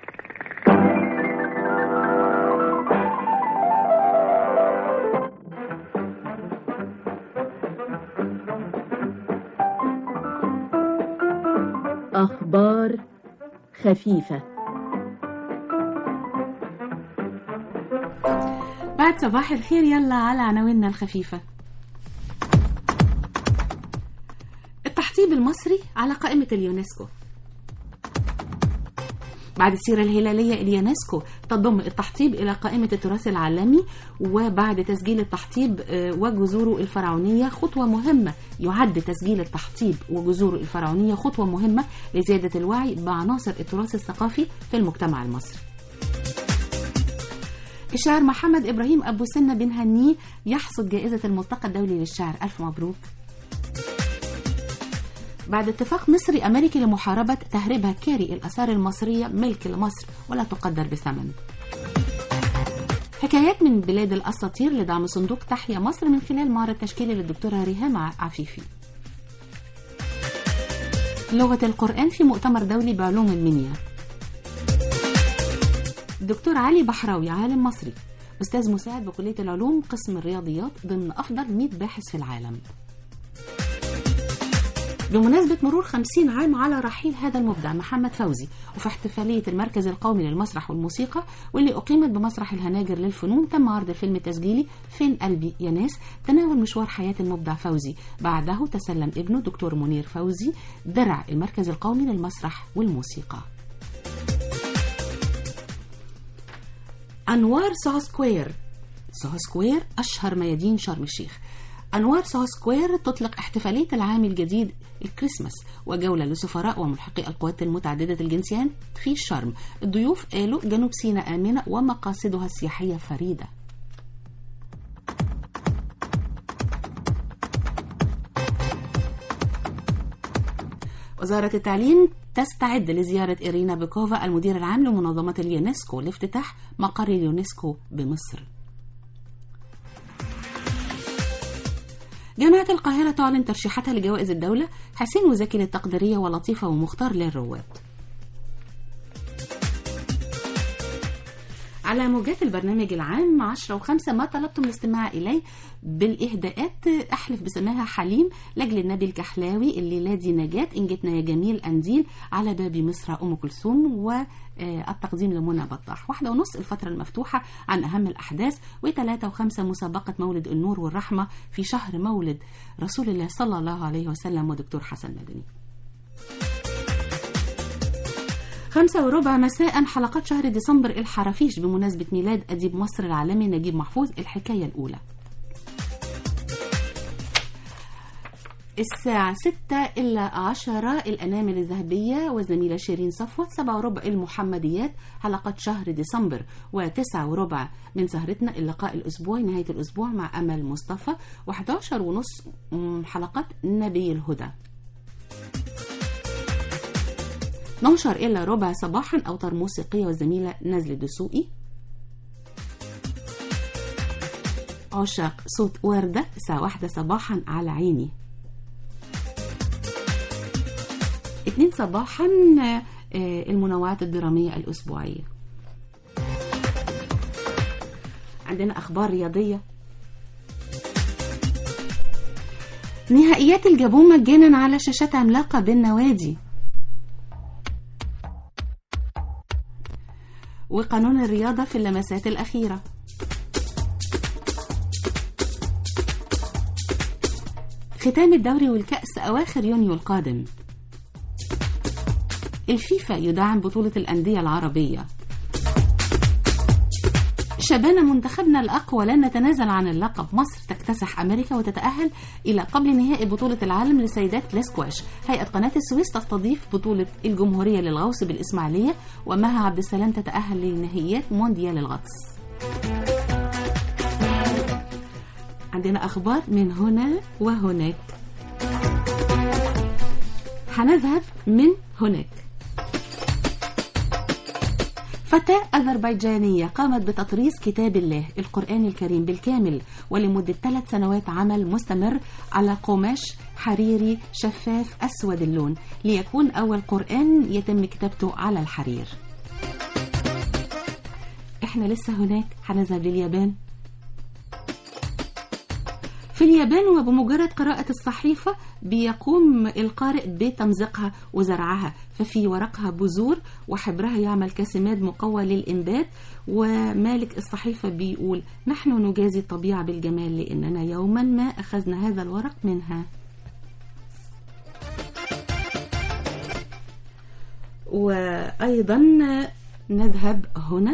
أخبار خفيفة. بعد صباح الخير يلا على عناويننا الخفيفة. التحطيب المصري على قائمة اليونسكو. بعد السيرة الهلالية اليونسكو تضم التحطيب إلى قائمة التراث العالمي، وبعد تسجيل التحطيب وجذوره الفرعونية خطوة مهمة. يعد تسجيل التحطيب وجذوره الفرعونية خطوة مهمة لزيادة الوعي بعناصر التراث الثقافي في المجتمع المصري. الشاعر محمد إبراهيم أبو سنة بن هنيه يحصد جائزة الملتقى الدولي للشعر، ألف مبروك. بعد اتفاق مصري أمريكي لمحاربة تهريبها كاري الآثار المصرية ملك لمصر ولا تقدر بثمن. حكايات من بلاد الأساطير لدعم صندوق تحيا مصر من خلال معرض تشكيلي للدكتورة ريهام عفيفي. لغة القرآن في مؤتمر دولي بعلوم المنيا. الدكتور علي بحراوي عالم مصري أستاذ مساعد بكلية العلوم قسم الرياضيات ضمن أفضل مئة باحث في العالم. بمناسبة مرور خمسين عام على رحيل هذا المبدع محمد فوزي، وفي احتفالية المركز القومي للمسرح والموسيقى واللي أقيمت بمسرح الهناجر للفنون، تم عرض الفيلم التسجيلي فين قلبي يا ناس، تناول مشوار حياة المبدع فوزي. بعده تسلم ابنه دكتور منير فوزي درع المركز القومي للمسرح والموسيقى. أنوار سوهو سكوير. سوهو سكوير أشهر ميادين شرم الشيخ. أنوار سوهو سكوير تطلق احتفالية العام الجديد الكريسماس وجولة لسفراء وملحقي القوات المتعددة الجنسيان في شرم. الضيوف قالوا جنوب سيناء آمنة ومقاصدها السياحية فريدة. وزارة التعليم تستعد لزيارة إيرينا بيكوفا المدير العام لمنظمة اليونسكو لافتتاح مقر اليونسكو بمصر. جامعة القاهرة تعلن ترشيحاتها لجوائز الدولة، حسين وزكي للتقديرية ولطيفة ومختار للرواد. على موجات البرنامج العام عشرة وخمسة ما طلبتم الاستماع إليه بالإهداءات أحلف بسماها حليم لجل النبي الكحلاوي، الليلة دي نجاة إن جتنا يا جميل أنديل، على باب مصر أم كلثوم، والتقديم لمنى بطاح. واحدة ونص الفترة المفتوحة عن أهم الأحداث، وثلاثة وخمسة مسابقة مولد النور والرحمة في شهر مولد رسول الله صلى الله عليه وسلم ودكتور حسن مدني. خمسة وربع مساء حلقات شهر ديسمبر الحرافيش بمناسبة ميلاد أديب مصر العالمي نجيب محفوظ، الحكاية الأولى. الساعة ستة إلا عشرة الأنامل الذهبية والزميلة شيرين صفوت. سبعة وربع المحمديات حلقات شهر ديسمبر. وتسعة وربع من سهرتنا اللقاء الأسبوعي نهاية الأسبوع مع أمل مصطفى. وحداشر ونص حلقات نبي الهدى. اثناشر إلا ربع صباحا أوتار موسيقية والزميلة نزل دسوقي. عشاق صوت وردة الساعة واحدة صباحا على عيني. اثنين صباحا المنوعات الدرامية الأسبوعية. عندنا أخبار رياضية. نهائيات الجابون مجانا على شاشات عملاقة بالنوادي. وقانون الرياضة في اللمسات الأخيرة. ختام الدوري والكأس أواخر يونيو القادم. الفيفا يدعم بطولة الأندية العربية. شبان منتخبنا الأقوى لن نتنازل عن اللقب. مصر تكتسح أمريكا وتتأهل إلى قبل نهائي بطولة العالم لسيدات الاسكواش. هيئة قناة السويس تستضيف بطولة الجمهورية للغوص بالإسماعيلية. ومها عبد السلام تتأهل لنهائيات مونديال الغطس. عندنا أخبار من هنا وهناك. هنذهب من هناك. فتاة أذربيجانية قامت بتطريز كتاب الله القرآن الكريم بالكامل ولمدة ثلاث سنوات، عمل مستمر على قماش حريري شفاف أسود اللون، ليكون أول قرآن يتم كتابته على الحرير. إحنا لسه هناك. هنذهب لليابان. في اليابان وبمجرد قراءة الصحيفة بيقوم القارئ بتمزيقها وزرعها، ففي ورقها بذور وحبرها يعمل كسماد مقوى للإنبات. ومالك الصحيفة بيقول: نحن نجازي الطبيعة بالجمال لأننا يوما ما أخذنا هذا الورق منها. وأيضا نذهب هنا.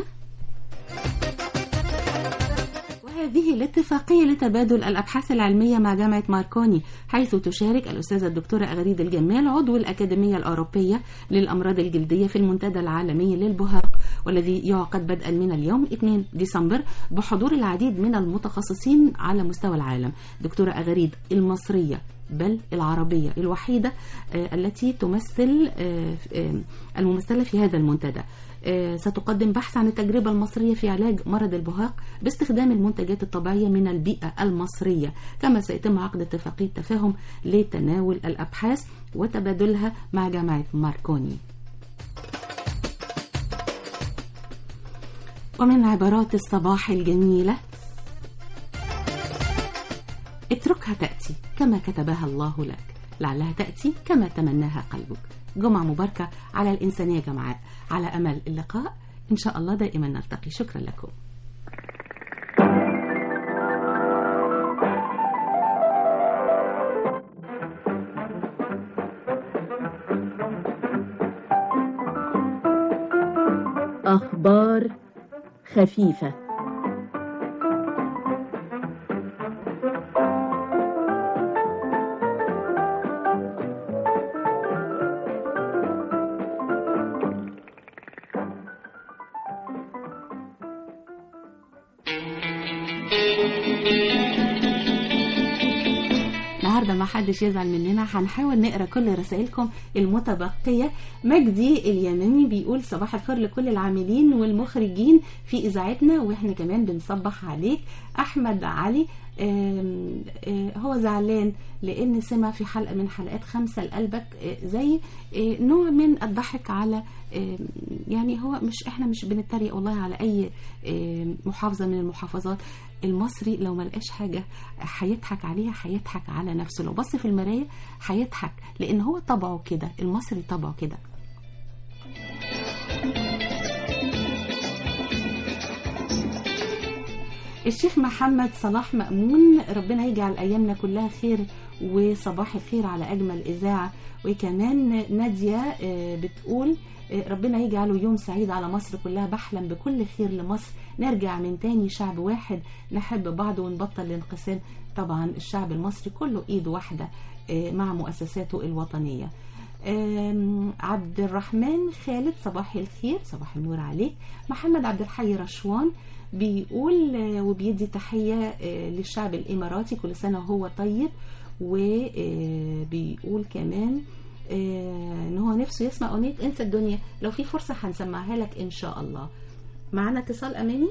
هذه الاتفاقية لتبادل الأبحاث العلمية مع جامعة ماركوني، حيث تشارك الأستاذة الدكتورة أغريد الجمال عضو الأكاديمية الأوروبية للأمراض الجلدية في المنتدى العالمي للبهاق، والذي يعقد بدءا من اليوم اثنين ديسمبر بحضور العديد من المتخصصين على مستوى العالم. دكتورة أغريد المصرية بل العربية الوحيدة التي تمثل الممثلة في هذا المنتدى. ستقدم بحث عن التجربة المصرية في علاج مرض البهاق باستخدام المنتجات الطبيعية من البيئة المصرية، كما سيتم عقد اتفاقية تفاهم لتناول الأبحاث وتبادلها مع جامعة ماركوني. ومن عبارات الصباح الجميلة: اتركها تأتي كما كتبها الله لك، لعلها تأتي كما تمناها قلبك. جمعة مباركة على الإنسانية جمعاء، على أمل اللقاء إن شاء الله دائما نلتقي. شكرا لكم. أخبار خفيفة. النهارده ما حدش يزعل مننا، هنحاول نقرا كل رسائلكم المتبقيه. مجدي اليمني بيقول صباح الخير لكل العاملين والمخرجين في اذاعتنا، واحنا كمان بنصبح عليك. احمد علي آم آم هو زعلان لان سمع في حلقه من حلقات خمسة لقلبك زي نوع من الضحك على، يعني هو مش احنا مش بنتريق والله على اي محافظه من المحافظات. المصري لو ما لقاش حاجه هيضحك عليها، هيضحك على نفسه. لو بص في المرايه هيضحك، لان هو طبعه كده، المصري طبعه كده. الشيخ محمد صلاح مأمون، ربنا يجعل أيامنا كلها خير وصباح الخير على أجمل إذاعة. وكمان نادية بتقول ربنا يجعله يوم سعيد على مصر كلها، بحلم بكل خير لمصر، نرجع من تاني شعب واحد، نحب بعض ونبطل الانقسام. طبعا الشعب المصري كله إيد واحدة مع مؤسساته الوطنية. عبد الرحمن خالد صباح الخير، صباح النور عليك. محمد عبد الحي رشوان بيقول وبيدي تحية للشعب الإماراتي، كل سنة وهو طيب. وبيقول كمان ان هو نفسه يسمع أغنية انسى الدنيا، لو في فرصة هنسمعها لك ان شاء الله. معنا اتصال. اماني،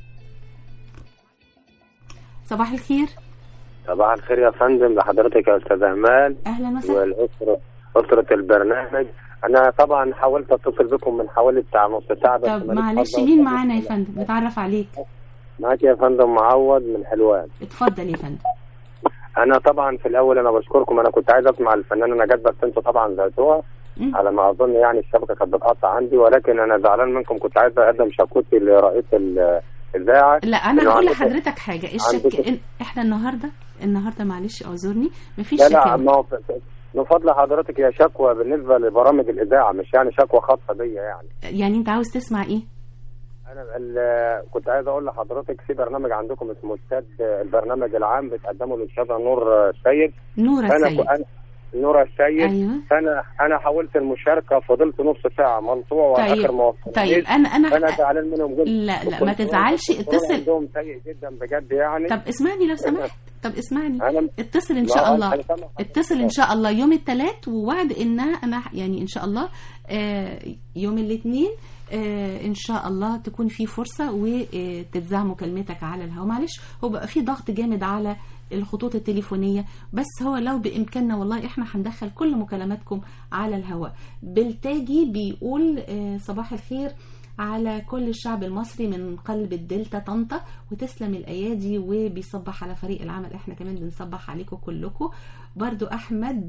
صباح الخير. صباح الخير يا فندم، لحضرتك يا استاذ امان. اهلا وسهلا. والاسره، اسره البرنامج. انا طبعا حاولت اتصل بكم من حوالي بتاع نص ساعه. طب معلش، مين معانا يا فندم؟ نتعرف عليك. معاك يا فندم معوض من حلوان. اتفضل يا فندم. انا طبعا في الاول انا بشكركم، انا كنت عايز اسمع الفنانه نجاة بس انتوا طبعا زعتوها على ما اظن، يعني الشبكه كانت بتقطع عندي، ولكن انا زعلان منكم. كنت عايز اقدم شكوتي لرئيس الاذاعه. لا انا هقول لحضرتك حاجه، الشك إن احنا النهارده النهارده معلش اعذرني مفيش شكوى. لا لا، من فضل حضرتك يا شكوى بالنسبه لبرامج الاذاعه، مش يعني شكوى خاصه بيا. يعني يعني انت عاوز تسمع ايه؟ انا كنت عايز اقول لحضرتك في برنامج عندكم اسمه استاذ البرنامج العام، بتقدمه الاستاذه نور السيد. نور السيد. أنا نور السيد. أيوة. انا انا حاولت المشاركه، فضلت نص ساعه ملطوع واخر ما وصلت. طيب انا انا انا زعلان منهم جدا. لا لا ما تزعلش، اتصل. عندهم سيء جدا بجد يعني. طب اسمعني لو سمحت، طب اسمعني، اتصل ان شاء الله، اتصل ان شاء الله يوم الثلاث، ووعد ان انا يعني ان شاء الله يوم الاثنين ان شاء الله تكون في فرصه وتتذاع مكالمتك على الهواء. معلش هو بقى في ضغط جامد على الخطوط التليفونيه، بس هو لو بامكاننا والله احنا هندخل كل مكالماتكم على الهواء. بلتاجي بيقول صباح الخير على كل الشعب المصري من قلب الدلتا طنطا، وتسلم الايادي، وبيصبح على فريق العمل، احنا كمان بنصبح عليكم كلكم. برضو احمد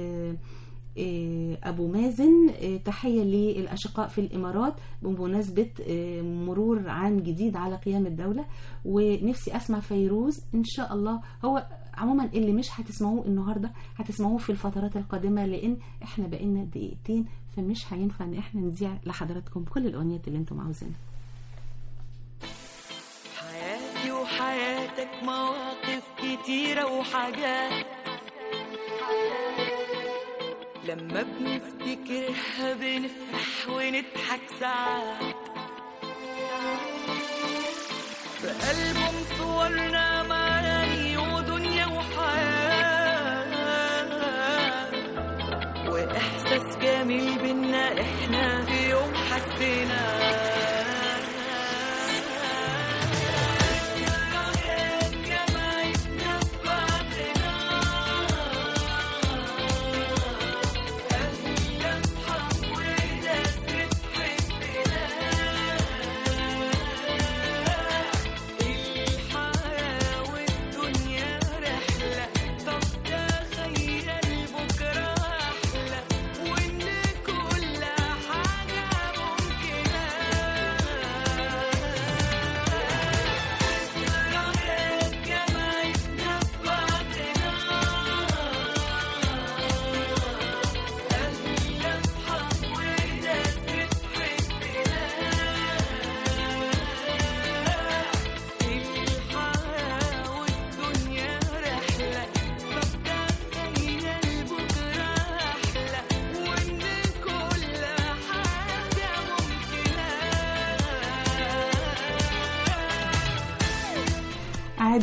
أبو مازن تحية للأشقاء في الإمارات بمناسبة مرور عام جديد على قيام الدولة، ونفسي أسمع فيروز إن شاء الله. هو عموما اللي مش هتسمعوه النهاردة هتسمعوه في الفترات القادمة، لأن إحنا بقينا دقيقتين، فمش هينفع إن إحنا نذيع لحضراتكم كل الأغنيات اللي أنتم عاوزينها. حياتي وحياتك مواقف كتيرة وحاجات لما بنفتكرها بنفرح ونضحك ساعات، بألبوم صورنا معاني ودنيا وحياة، وإحساس جميل بينا إحنا في يوم حسيناه.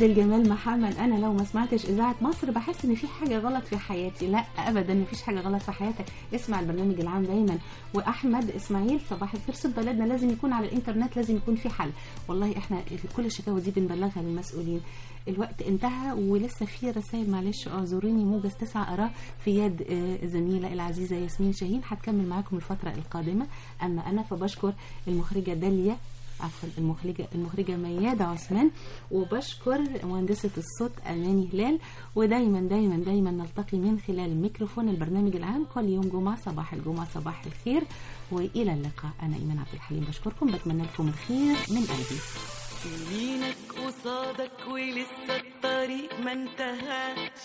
عادل جمال محمد، انا لو ما سمعتش اذاعه مصر بحس ان في حاجه غلط في حياتي. لا ابدا مفيش حاجه غلط في حياتك، اسمع البرنامج العام دايما. واحمد اسماعيل صباح الخير، صوت بلدنا لازم يكون على الانترنت، لازم يكون في حل. والله احنا كل الشكاوى دي بنبلغها للمسؤولين. الوقت انتهى ولسه في رسائل، معلش اعذروني، موجز تسعة اراه في يد زميله العزيزه ياسمين شاهين، هتكمل معاكم الفتره القادمه. اما انا فبشكر المخرجه داليا، عفوا المخرجه المخرجه ميادة عثمان، وبشكر مهندسه الصوت اماني هلال. ودايما دايما دايما نلتقي من خلال ميكروفون البرنامج العام كل يوم جمعه صباح الجمعه صباح الخير، والى اللقاء. انا ايمان عبد الحليم بشكركم، بتمنى لكم الخير من قلبي. سنينك قصادك ولسه الطريق ما انتهاش،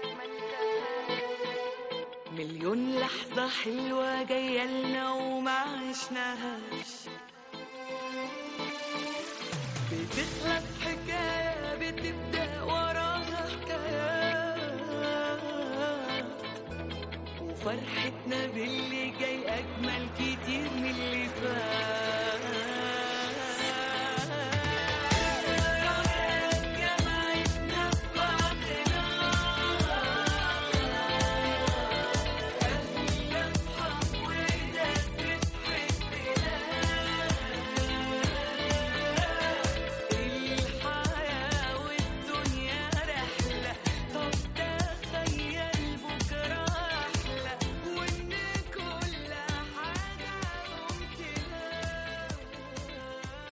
مليون لحظة حلوة جاية لنا وما عشناهاش، بتخلص حكاية بتبدأ وراها حكايات، وفرحتنا باللي جاي أجمل كتير من اللي فات.